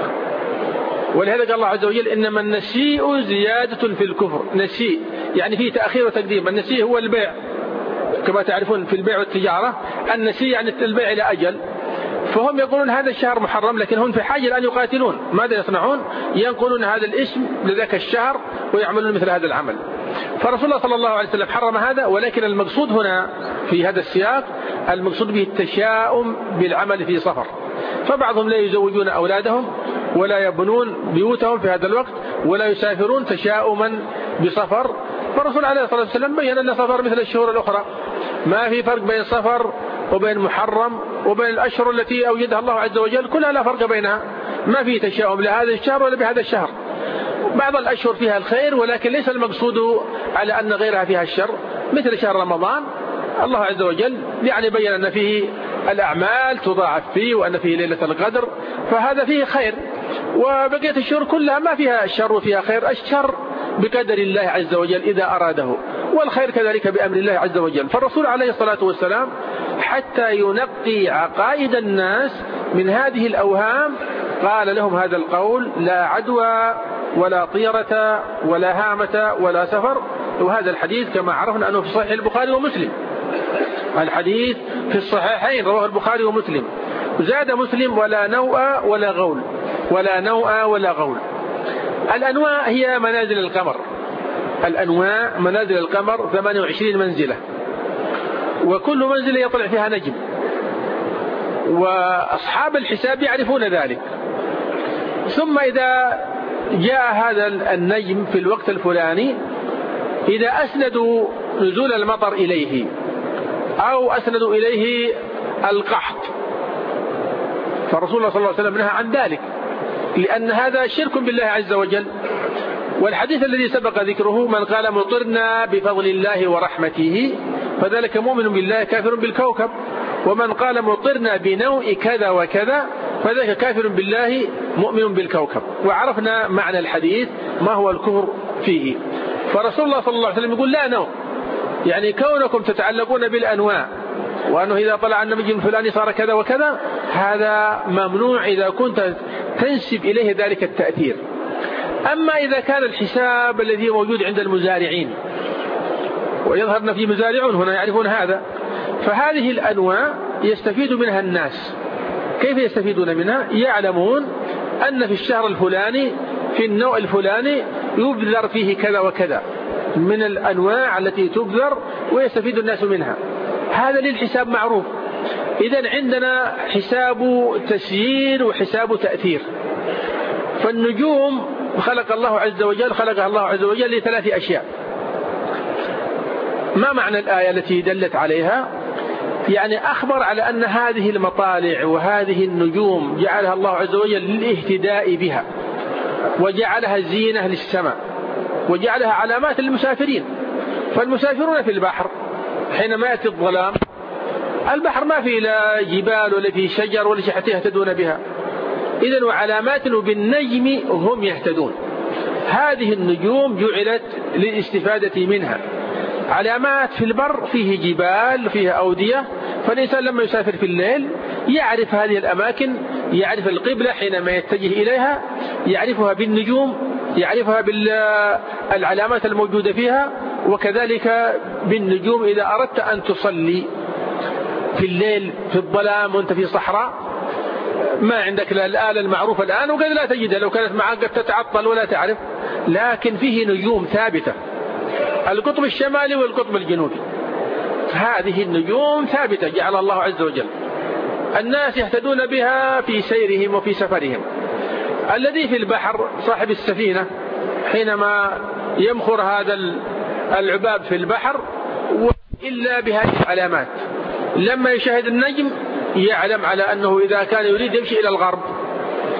ولهذا قال الله عز وجل إنما النسيء زيادة في الكفر. نسيء يعني فيه تأخير وتقديم. النسيء هو البيع كما تعرفون في البيع والتجارة، النسيء يعني البيع إلى أجل. فهم يقولون هذا الشهر محرم، لكن هم في حاجة أن يقاتلون، ماذا يصنعون؟ ينقلون هذا الاسم لذاك الشهر ويعملون مثل هذا العمل. فرسول الله صلى الله عليه وسلم حرم هذا، ولكن المقصود هنا في هذا السياق المقصود به التشاؤم بالعمل في سفر. فبعضهم لا يزوجون أولادهم ولا يبنون بيوتهم في هذا الوقت ولا يسافرون تشاؤما بسفر. فالرسول عليه الصلاة والسلام بيّن أن السفر مثل الشهور الأخرى، ما في فرق بين السفر وبين محرم وبين الأشهر التي أوجدها الله عز وجل، كلها لا فرق بينها، ما في تشاؤم لهذا الشهر ولا بهذا الشهر. بعض الأشهر فيها الخير، ولكن ليس المقصود على أن غيرها فيها الشر، مثل شهر رمضان الله عز وجل يعني بيّن أن فيه الأعمال تضاعف فيه وأن فيه ليلة القدر، فهذا فيه خير. وبقية الشهور كلها ما فيها الشر وفيها خير، الشر بقدر الله عز وجل إذا أراده، والخير كذلك بأمر الله عز وجل. فالرسول عليه الصلاة والسلام حتى ينقي عقائد الناس من هذه الأوهام قال لهم هذا القول: لا عدوى ولا طيرة ولا هامة ولا سفر. وهذا الحديث كما عرفنا أنه في صحيح البخاري ومسلم، الحديث في الصحيحين رواه البخاري ومسلم. زاد مسلم: ولا نوء ولا غول، ولا نوء ولا غول. الأنواء هي منازل القمر، الأنواء منازل القمر 28 منزلة، وكل منزلة يطلع فيها نجم، وأصحاب الحساب يعرفون ذلك. ثم إذا جاء هذا النجم في الوقت الفلاني، إذا أسندوا نزول المطر إليه أو أسندوا إليه القحط، فالرسول صلى الله عليه وسلم نهى عن ذلك، لأن هذا شرك بالله عز وجل. والحديث الذي سبق ذكره: من قال مطرنا بفضل الله ورحمته فذلك مؤمن بالله كافر بالكوكب، ومن قال مطرنا بنوء كذا وكذا فذلك كافر بالله مؤمن بالكوكب. وعرفنا معنى الحديث ما هو الكفر فيه. فرسول الله صلى الله عليه وسلم يقول: لا نوء، يعني كونكم تتعلقون بالأنواع، وأنه إذا طلع النبي الفلاني صار كذا وكذا، هذا ممنوع إذا كنت تنسب إليه ذلك التأثير. أما إذا كان الحساب الذي موجود عند المزارعين، ويظهرنا في مزارعون هنا يعرفون هذا، فهذه الأنواع يستفيد منها الناس. كيف يستفيدون منها؟ يعلمون أن في الشهر الفلاني في النوع الفلاني يبذر فيه كذا وكذا من الأنواع التي تبذر ويستفيد الناس منها، هذا للحساب معروف. إذن عندنا حساب تسيير وحساب تأثير. فالنجوم خلقها الله عز وجل لثلاث أشياء. ما معنى الآية التي دلت عليها؟ يعني أخبر على أن هذه المطالع وهذه النجوم جعلها الله عز وجل للاهتداء بها، وجعلها زينة للسماء، وجعلها علامات للمسافرين. فالمسافرون في البحر حينما يأتي الظلام، البحر ما فيه لا جبال ولا فيه شجر ولا شيء حتى يهتدون بها، إذن وعلامات وبالنجم هم يهتدون. هذه النجوم جعلت للاستفادة منها. علامات في البر فيه جبال فيه أودية، فالإنسان لما يسافر في الليل يعرف هذه الأماكن، يعرف القبلة حينما يتجه إليها، يعرفها بالنجوم، يعرفها بالعلامات الموجودة فيها. وكذلك بالنجوم إذا أردت أن تصلي في الليل في الظلام وأنت في صحراء، ما عندك الآلة المعروفة الآن وقد لا تجدها، لو كانت معك قد تتعطل ولا تعرف، لكن فيه نجوم ثابتة، القطب الشمالي والقطب الجنوبي، هذه النجوم ثابتة جعل الله عز وجل، الناس يهتدون بها في سيرهم وفي سفرهم. الذي في البحر صاحب السفينة حينما يمخر هذا العباب في البحر إلا بهذه العلامات، لما يشاهد النجم يعلم على أنه إذا كان يريد يمشي إلى الغرب،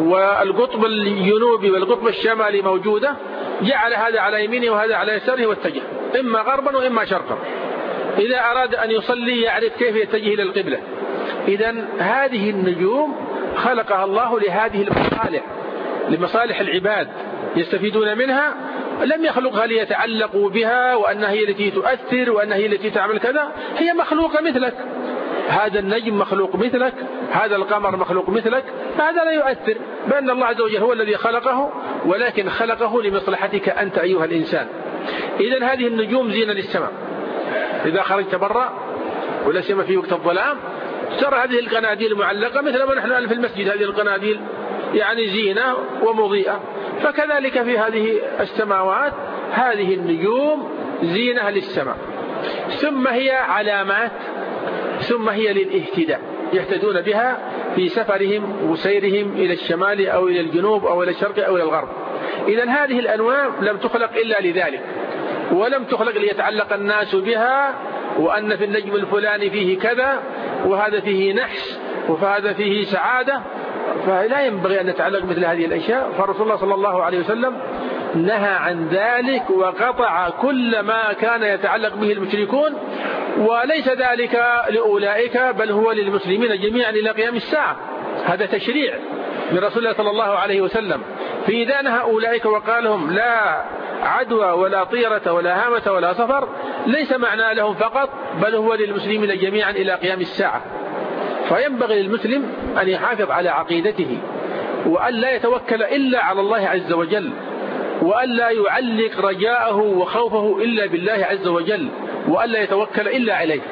والقطب الجنوبي والقطب الشمالي موجودة، جعل هذا على يمينه وهذا على يساره واتجه إما غربا وإما شرقا. إذا أراد أن يصلي يعرف كيف يتجه إلى القبلة. إذن هذه النجوم خلقها الله لهذه المصالح، لمصالح العباد يستفيدون منها. لم يخلقها ليتعلقوا بها وأنها هي التي تؤثر وأنها هي التي تعمل كذا. هي مخلوقة مثلك، هذا النجم مخلوق مثلك، هذا القمر مخلوق مثلك، فهذا لا يؤثر، بأن الله عز وجل هو الذي خلقه، ولكن خلقه لمصلحتك أنت أيها الإنسان. إذن هذه النجوم زينة للسماء. إذا خرجت برا ولا سيما في وقت الظلام ترى هذه القناديل معلقة مثل ما نحن في المسجد، هذه القناديل يعني زينة ومضيئة. فكذلك في هذه السماوات هذه النجوم زينة للسماء، ثم هي علامات، ثم هي للاهتداء، يهتدون بها في سفرهم وسيرهم إلى الشمال أو إلى الجنوب أو إلى الشرق أو إلى الغرب. إذن هذه الأنواع لم تخلق إلا لذلك، ولم تخلق ليتعلق الناس بها، وأن في النجم الفلاني فيه كذا وهذا فيه نحس وهذا فيه سعادة. فلا ينبغي أن نتعلق مثل هذه الأشياء. فرسول الله صلى الله عليه وسلم نهى عن ذلك وقطع كل ما كان يتعلق به المشركون، وليس ذلك لأولئك بل هو للمسلمين جميعا إلى قيام الساعة. هذا تشريع من رسول الله صلى الله عليه وسلم. فإذا نهى أولئك وقال لهم لا عدوى ولا طيرة ولا هامة ولا سفر، ليس معنى لهم فقط بل هو للمسلمين جميعا إلى قيام الساعة. فينبغي للمسلم أن يحافظ على عقيدته، وأن لا يتوكل إلا على الله عز وجل، وأن لا يعلق رجاءه وخوفه إلا بالله عز وجل، وأن لا يتوكل إلا عليه.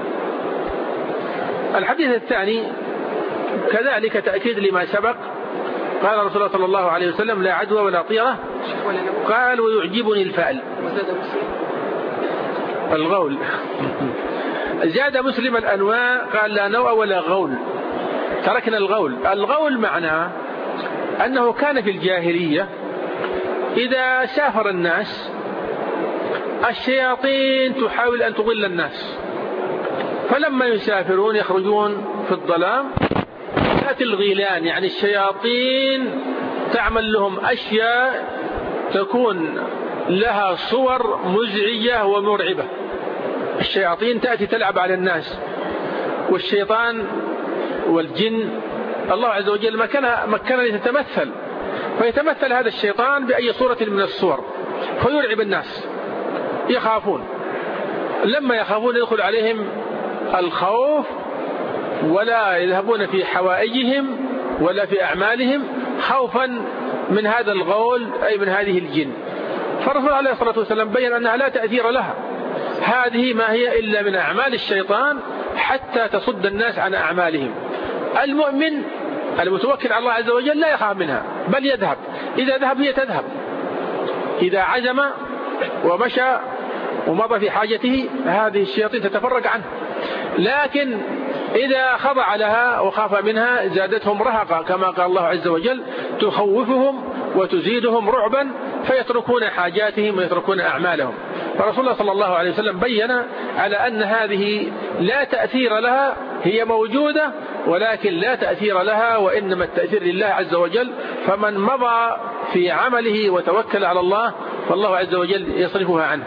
الحديث الثاني كذلك تأكيد لما سبق. قال رسول الله صلى الله عليه وسلم لا عدوى ولا طيرة. قال ويعجبني الفأل الغول. زاد مسلم الأنواع، قال لا نوء ولا غول، تركنا الغول. الغول معناه أنه كان في الجاهلية إذا سافر الناس الشياطين تحاول أن تضل الناس، فلما يسافرون يخرجون في الظلام تأتي الغيلان، يعني الشياطين تعمل لهم أشياء تكون لها صور مزعجة ومرعبة. الشياطين تأتي تلعب على الناس، والشيطان والجن الله عز وجل مكن لتتمثل، فيتمثل هذا الشيطان بأي صورة من الصور فيرعب الناس، يخافون. لما يخافون يدخل عليهم الخوف، ولا يذهبون في حوائجهم ولا في أعمالهم خوفا من هذا الغول أي من هذه الجن. فالرسول عليه الصلاة والسلام بين أنها لا تأثير لها، هذه ما هي إلا من أعمال الشيطان حتى تصد الناس عن أعمالهم. المؤمن المتوكل على الله عز وجل لا يخاف منها بل يذهب، إذا ذهب هي تذهب، إذا عزم ومشى ومضى في حاجته هذه الشياطين تتفرق عنه. لكن إذا خضع لها وخاف منها زادتهم رهقا، كما قال الله عز وجل تخوفهم وتزيدهم رعبا فيتركون حاجاتهم ويتركون أعمالهم. فرسول الله صلى الله عليه وسلم بين على أن هذه لا تأثير لها، هي موجودة ولكن لا تأثير لها، وإنما التأثير لله عز وجل. فمن مضى في عمله وتوكل على الله فالله عز وجل يصرفها عنه.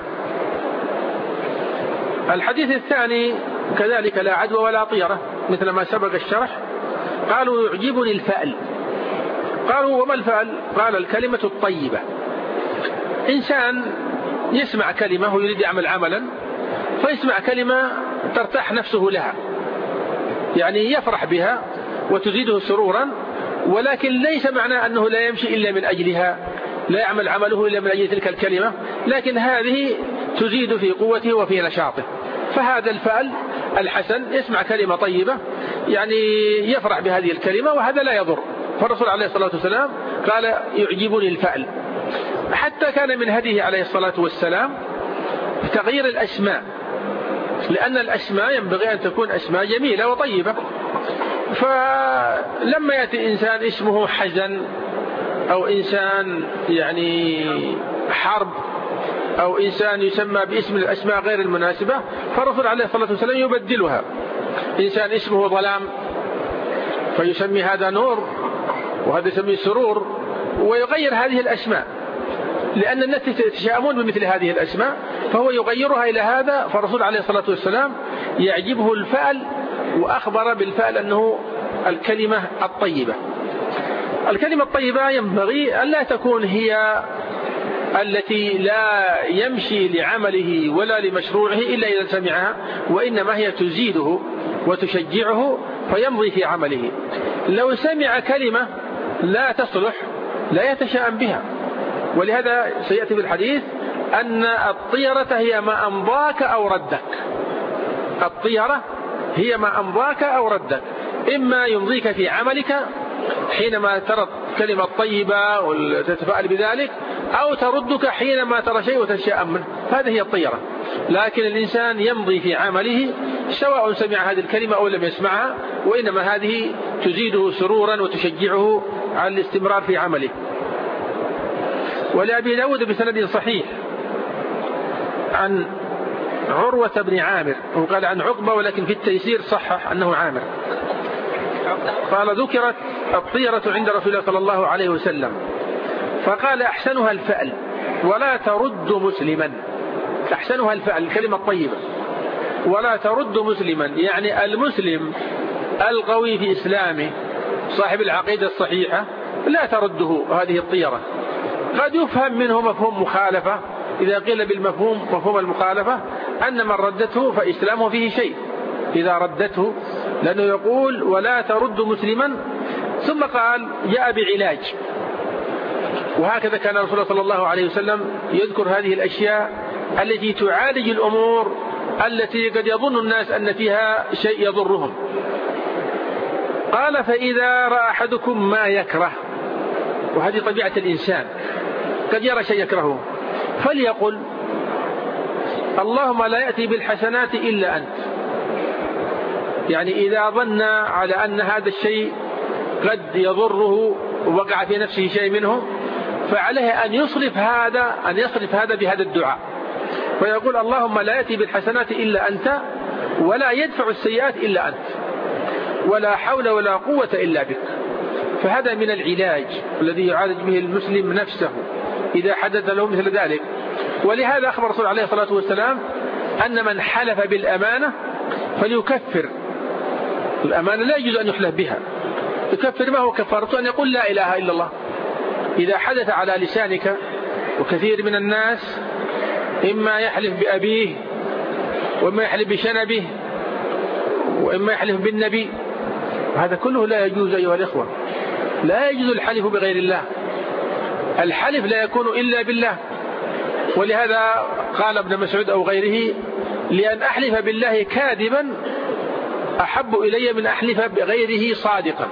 الحديث الثاني كذلك لا عدوى ولا طيرة مثل ما سبق الشرح. قالوا يعجبني الفأل. قالوا وما الفأل؟ قال الكلمة الطيبة. إنسان يسمع كلمة ويريد يعمل عملا، فيسمع كلمة ترتاح نفسه لها، يعني يفرح بها وتزيده سرورا، ولكن ليس معنى أنه لا يمشي إلا من أجلها، لا يعمل عمله إلا من أجل تلك الكلمة، لكن هذه تزيد في قوته وفي نشاطه. فهذا الفأل الحسن يسمع كلمة طيبة يعني يفرح بهذه الكلمة، وهذا لا يضر. فالرسول عليه الصلاة والسلام قال يعجبني الفأل. حتى كان من هديه عليه الصلاة والسلام تغيير الأسماء، لأن الأسماء ينبغي أن تكون أسماء جميلة وطيبة. فلما يأتي إنسان اسمه حزن أو إنسان يعني حرب أو إنسان يسمى باسم الأسماء غير المناسبة، فالرسول عليه الصلاة والسلام يبدلها. إنسان اسمه ظلام فيسمي هذا نور، وهذا يسميه سرور، ويغير هذه الأسماء، لأن الناس يتشائمون بمثل هذه الأسماء، فهو يغيرها إلى هذا. فالرسول عليه الصلاة والسلام يعجبه الفأل، وأخبر بالفأل أنه الكلمة الطيبة. الكلمة الطيبة ينبغي أن لا تكون هي التي لا يمشي لعمله ولا لمشروعه إلا إذا سمعها، وإنما هي تزيده وتشجعه فيمضي في عمله. لو سمع كلمة لا تصلح لا يتشائم بها. ولهذا سيأتي بالحديث أن الطيرة هي ما أمضاك أو ردك. الطيرة هي ما أمضاك أو ردك، إما يمضيك في عملك حينما ترى كلمة طيبة وتتفائل بذلك، أو تردك حينما ترى شيء وتتشائم منه. هذه هي الطيرة. لكن الإنسان يمضي في عمله سواء سمع هذه الكلمة أو لم يسمعها، وإنما هذه تزيده سرورا وتشجعه على الاستمرار في عمله. ولأبي داود بسند صحيح عن عروة بن عامر، وقال عن عقبة ولكن في التيسير صحح أنه عامر، قال ذكرت الطيرة عند رسول الله صلى الله عليه وسلم فقال أحسنها الفأل ولا ترد مسلما. أحسنها الفأل الكلمة الطيبة، ولا ترد مسلما، يعني المسلم القوي في إسلامه صاحب العقيدة الصحيحة لا ترده هذه الطيرة. قد يفهم منه مفهوم مخالفة، إذا قيل بالمفهوم مفهوم المخالفة أن من ردته فإسلامه فيه شيء إذا ردته، لأنه يقول ولا ترد مسلما، ثم قال جاء بعلاج. وهكذا كان رسول الله صلى الله عليه وسلم يذكر هذه الأشياء التي تعالج الأمور التي قد يظن الناس أن فيها شيء يضرهم. قال فإذا رأى أحدكم ما يكره، وهذه طبيعة الإنسان قد يرى شيء يكرهه، فليقل اللهم لا يأتي بالحسنات إلا أنت. يعني إذا ظن على أن هذا الشيء قد يضره ووقع في نفسه شيء منه، فعليه أن يصرف هذا بهذا الدعاء، فيقول اللهم لا يأتي بالحسنات إلا أنت ولا يدفع السيئات إلا أنت ولا حول ولا قوة إلا بك. فهذا من العلاج الذي يعالج به المسلم نفسه إذا حدث له مثل ذلك. ولهذا أخبر الرسول عليه الصلاة والسلام أن من حلف بالأمانة فليكفر. الأمانة لا يجوز أن يحلف بها، يكفر. ما هو كفارته؟ أن يقول لا إله إلا الله. إذا حدث على لسانك، وكثير من الناس إما يحلف بأبيه، وإما يحلف بشنبه، وإما يحلف بالنبي، وهذا كله لا يجوز أيها الإخوة. لا يجوز الحلف بغير الله. الحلف لا يكون إلا بالله. ولهذا قال ابن مسعود أو غيره لأن أحلف بالله كاذبا أحب إلي من أحلف بغيره صادقا،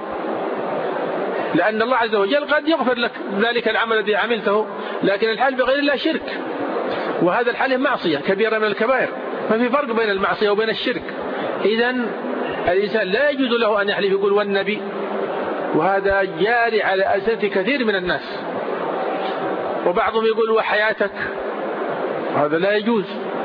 لأن الله عز وجل قد يغفر لك ذلك العمل الذي عملته، لكن الحلف بغير الله شرك، وهذا الحلف معصية كبيرة من الكبائر. ففي فرق بين المعصية وبين الشرك. إذن الإنسان لا يجوز له أن يحلف يقول والنبي، وهذا جاري على ألسنة كثير من الناس. وبعضهم يقول وحياتك، هذا لا يجوز.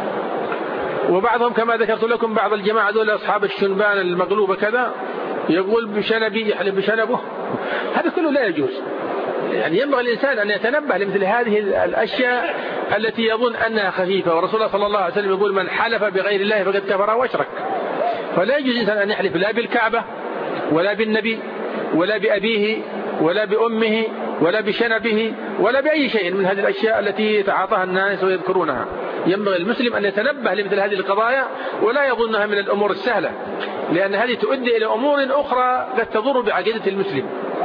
وبعضهم كما ذكرت لكم بعض الجماعة دول أصحاب الشنبان المقلوبة كذا يقول بشنبي، يحلف بشنبه، هذا كله لا يجوز. يعني ينبغي الإنسان أن يتنبه لمثل هذه الأشياء التي يظن أنها خفيفة. ورسول الله صلى الله عليه وسلم يقول من حلف بغير الله فقد كفر واشرك. فلا يجوز الإنسان أن يحلف لا بالكعبة ولا بالنبي ولا بأبيه ولا بأمه ولا بشنبه ولا بأي شيء من هذه الأشياء التي يتعاطاها الناس ويذكرونها. ينبغي المسلم أن يتنبه لمثل هذه القضايا ولا يظنها من الأمور السهلة، لأن هذه تؤدي إلى أمور أخرى قد تضر بعقيدة المسلم.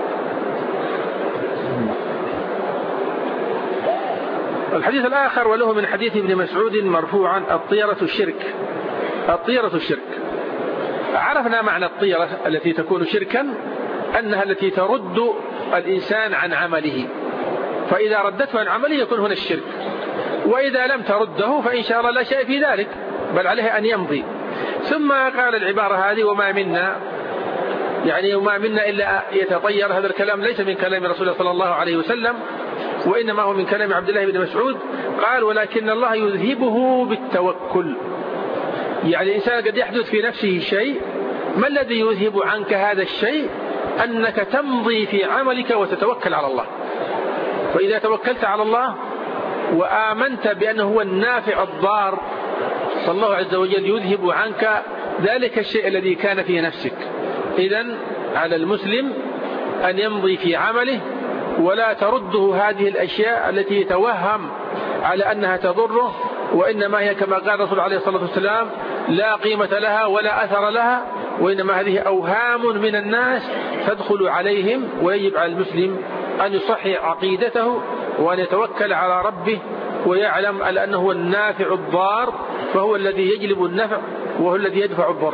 الحديث الآخر وله من حديث ابن مسعود مرفوعا الطيرة الشرك. الطيرة الشرك، عرفنا معنى الطيرة التي تكون شركا أنها التي ترد الإنسان عن عمله، فإذا ردته عن عمله يكون هنا الشرك. وإذا لم ترده فإن شاء الله لا شيء في ذلك، بل عليه أن يمضي. ثم قال العبارة هذه وما منا، يعني وما منا إلا يتطير. هذا الكلام ليس من كلام رسول الله صلى الله عليه وسلم، وإنما هو من كلام عبد الله بن مسعود. قال ولكن الله يذهبه بالتوكل. يعني الإنسان قد يحدث في نفسه شيء، ما الذي يذهب عنك هذا الشيء؟ أنك تمضي في عملك وتتوكل على الله. فإذا توكلت على الله وآمنت بأنه هو النافع الضار، فالله عز وجل يذهب عنك ذلك الشيء الذي كان في نفسك. إذن على المسلم أن يمضي في عمله ولا ترده هذه الأشياء التي يتوهم على أنها تضره، وإنما هي كما قال الرسول عليه الصلاة والسلام لا قيمة لها ولا أثر لها، وإنما هذه أوهام من الناس تدخل عليهم. ويجب على المسلم أن يصحح عقيدته وأن يتوكل على ربه ويعلم أنه هو النافع الضار، فهو الذي يجلب النفع وهو الذي يدفع الضر.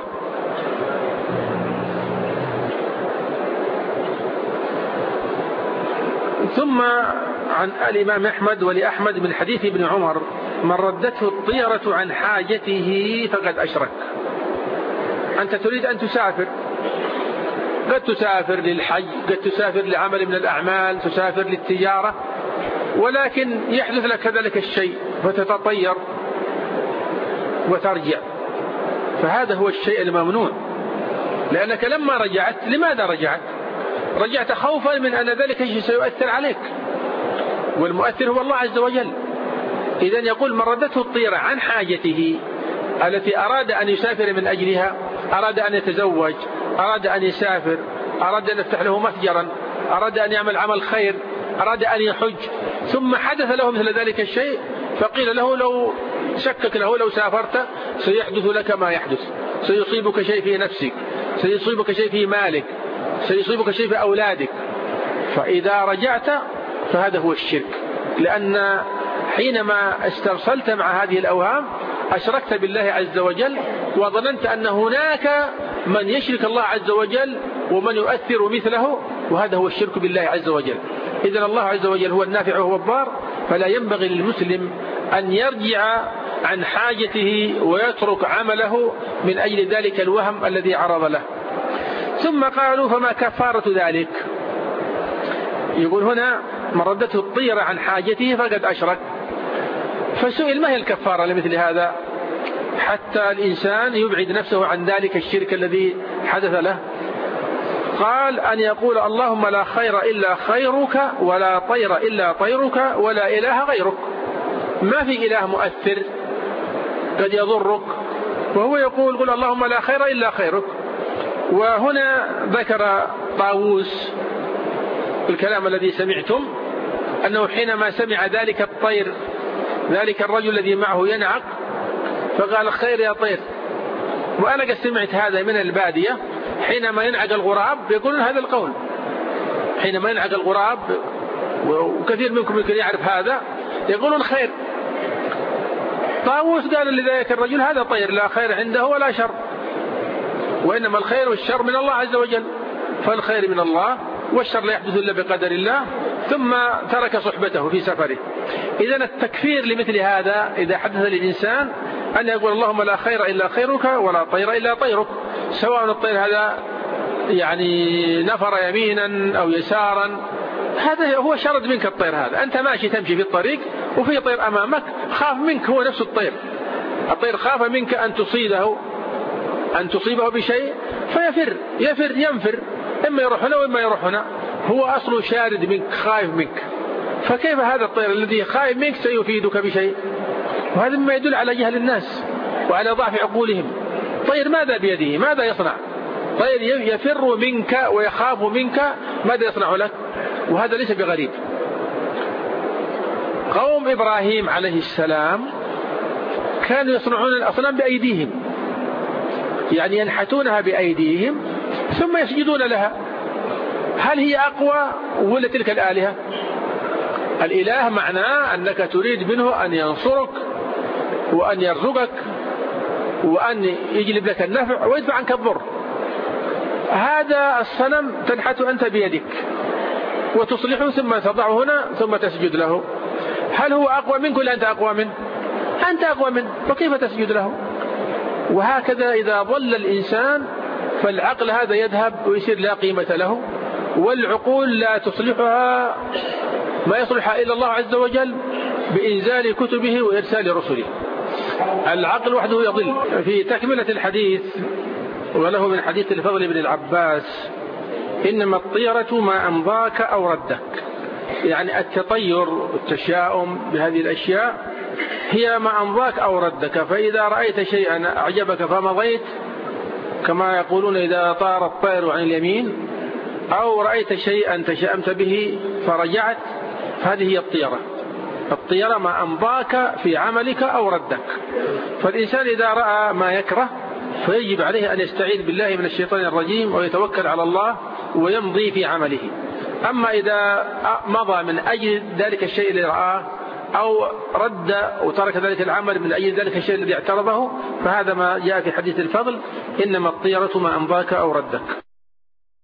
ثم عن الإمام أحمد ولأحمد من حديث ابن عمر: من ردته الطيرة عن حاجته فقد أشرك. أنت تريد أن تسافر، قد تسافر للحج، قد تسافر لعمل من الأعمال، تسافر للتجارة، ولكن يحدث لك ذلك الشيء فتتطير وترجع، فهذا هو الشيء الممنوع. لأنك لما رجعت، لماذا رجعت؟ رجعت خوفا من أن ذلك الشيء سيؤثر عليك، والمؤثر هو الله عز وجل. إذن يقول: من ردته الطيرة عن حاجته التي أراد أن يسافر من أجلها، أراد أن يتزوج، أراد أن يسافر، أراد أن يفتح له متجرا، أراد أن يعمل عمل خير، أراد أن يحج، ثم حدث له مثل ذلك الشيء، فقيل له لو شكك له لو سافرت سيحدث لك ما يحدث، سيصيبك شيء في نفسك، سيصيبك شيء في مالك، سيصيبك شيء في أولادك. فإذا رجعت فهذا هو الشرك، لأن حينما استرسلت مع هذه الأوهام أشركت بالله عز وجل، وظننت أن هناك من يشرك الله عز وجل ومن يؤثر مثله، وهذا هو الشرك بالله عز وجل. إذن الله عز وجل هو النافع وهو الضار، فلا ينبغي للمسلم أن يرجع عن حاجته ويترك عمله من أجل ذلك الوهم الذي عرض له. ثم قالوا: فما كفارة ذلك؟ يقول هنا: من ردته الطيرة عن حاجته فقد أشرك. فسئل: ما هي الكفارة لمثل هذا حتى الإنسان يبعد نفسه عن ذلك الشرك الذي حدث له؟ قال: أن يقول: اللهم لا خير إلا خيرك، ولا طير إلا طيرك، ولا إله غيرك. ما في إله مؤثر قد يضرك، وهو يقول: قل اللهم لا خير إلا خيرك. وهنا ذكر طاووس الكلام الذي سمعتم، أنه حينما سمع ذلك الطير، ذلك الرجل الذي معه ينعق، فقال: خير يا طير. وأنا قد سمعت هذا من البادية، حينما ينعق الغراب يقولون هذا القول، حينما ينعق الغراب، وكثير منكم يمكن يعرف هذا، يقولون خير. طاووس قال لذلك الرجل: هذا طير لا خير عنده ولا شر، وإنما الخير والشر من الله عز وجل، فالخير من الله والشر لا يحدث إلا بقدر الله. ثم ترك صحبته في سفره. إذن التكفير لمثل هذا إذا حدث للإنسان أن يقول: اللهم لا خير إلا خيرك، ولا طير إلا طيرك، سواء الطير هذا يعني نفر يمينا أو يسارا، هذا هو شرد منك الطير هذا. أنت ماشي تمشي في الطريق وفي طير أمامك خاف منك، هو نفس الطير، الطير خاف منك أن تصيبه بشيء ينفر، إما يروح هنا وإما يروح هنا، هو أصله شارد منك، خايف منك. فكيف هذا الطير الذي خايف منك سيفيدك بشيء؟ وهذا مما يدل على جهل الناس وعلى ضعف عقولهم. طير ماذا بيده؟ ماذا يصنع؟ طير يفر منك ويخاف منك، ماذا يصنع لك؟ وهذا ليس بغريب. قوم إبراهيم عليه السلام كانوا يصنعون الأصنام بأيديهم، يعني ينحتونها بأيديهم ثم يسجدون لها. هل هي أقوى ولا تلك الآلهة؟ الإله معناه أنك تريد منه أن ينصرك وأن يرزقك وأن يجلب لك النفع ويدفع عنك الضر. هذا الصنم تنحته أنت بيدك وتصلحه ثم تضعه هنا ثم تسجد له. هل هو أقوى منك ولا أنت أقوى منه؟ أنت أقوى منه، فكيف تسجد له؟ وهكذا إذا ضل الإنسان فالعقل هذا يذهب ويصير لا قيمة له، والعقول لا تصلحها ما يصلحها إلا الله عز وجل بإنزال كتبه وإرسال رسله. العقل وحده يضل. في تكملة الحديث، وله من حديث الفضل بن العباس إنما الطيرة ما أمضاك أو ردك، يعني التطير والتشاؤم بهذه الأشياء هي ما أمضاك أو ردك. فإذا رأيت شيئا أعجبك فمضيت، كما يقولون إذا طار الطير عن اليمين، أو رأيت شيئا تشأمت به فرجعت، هذه هي الطيرة. الطيرة ما أمضاك في عملك أو ردك. فالإنسان إذا رأى ما يكره فيجب عليه أن يستعيذ بالله من الشيطان الرجيم ويتوكل على الله ويمضي في عمله. أما إذا مضى من أجل ذلك الشيء اللي رآه أو رد وترك ذلك العمل من أجل ذلك الشيء الذي اعترضه، فهذا ما جاء في حديث الفضل: إنما الطيرة ما أمضاك أو ردك.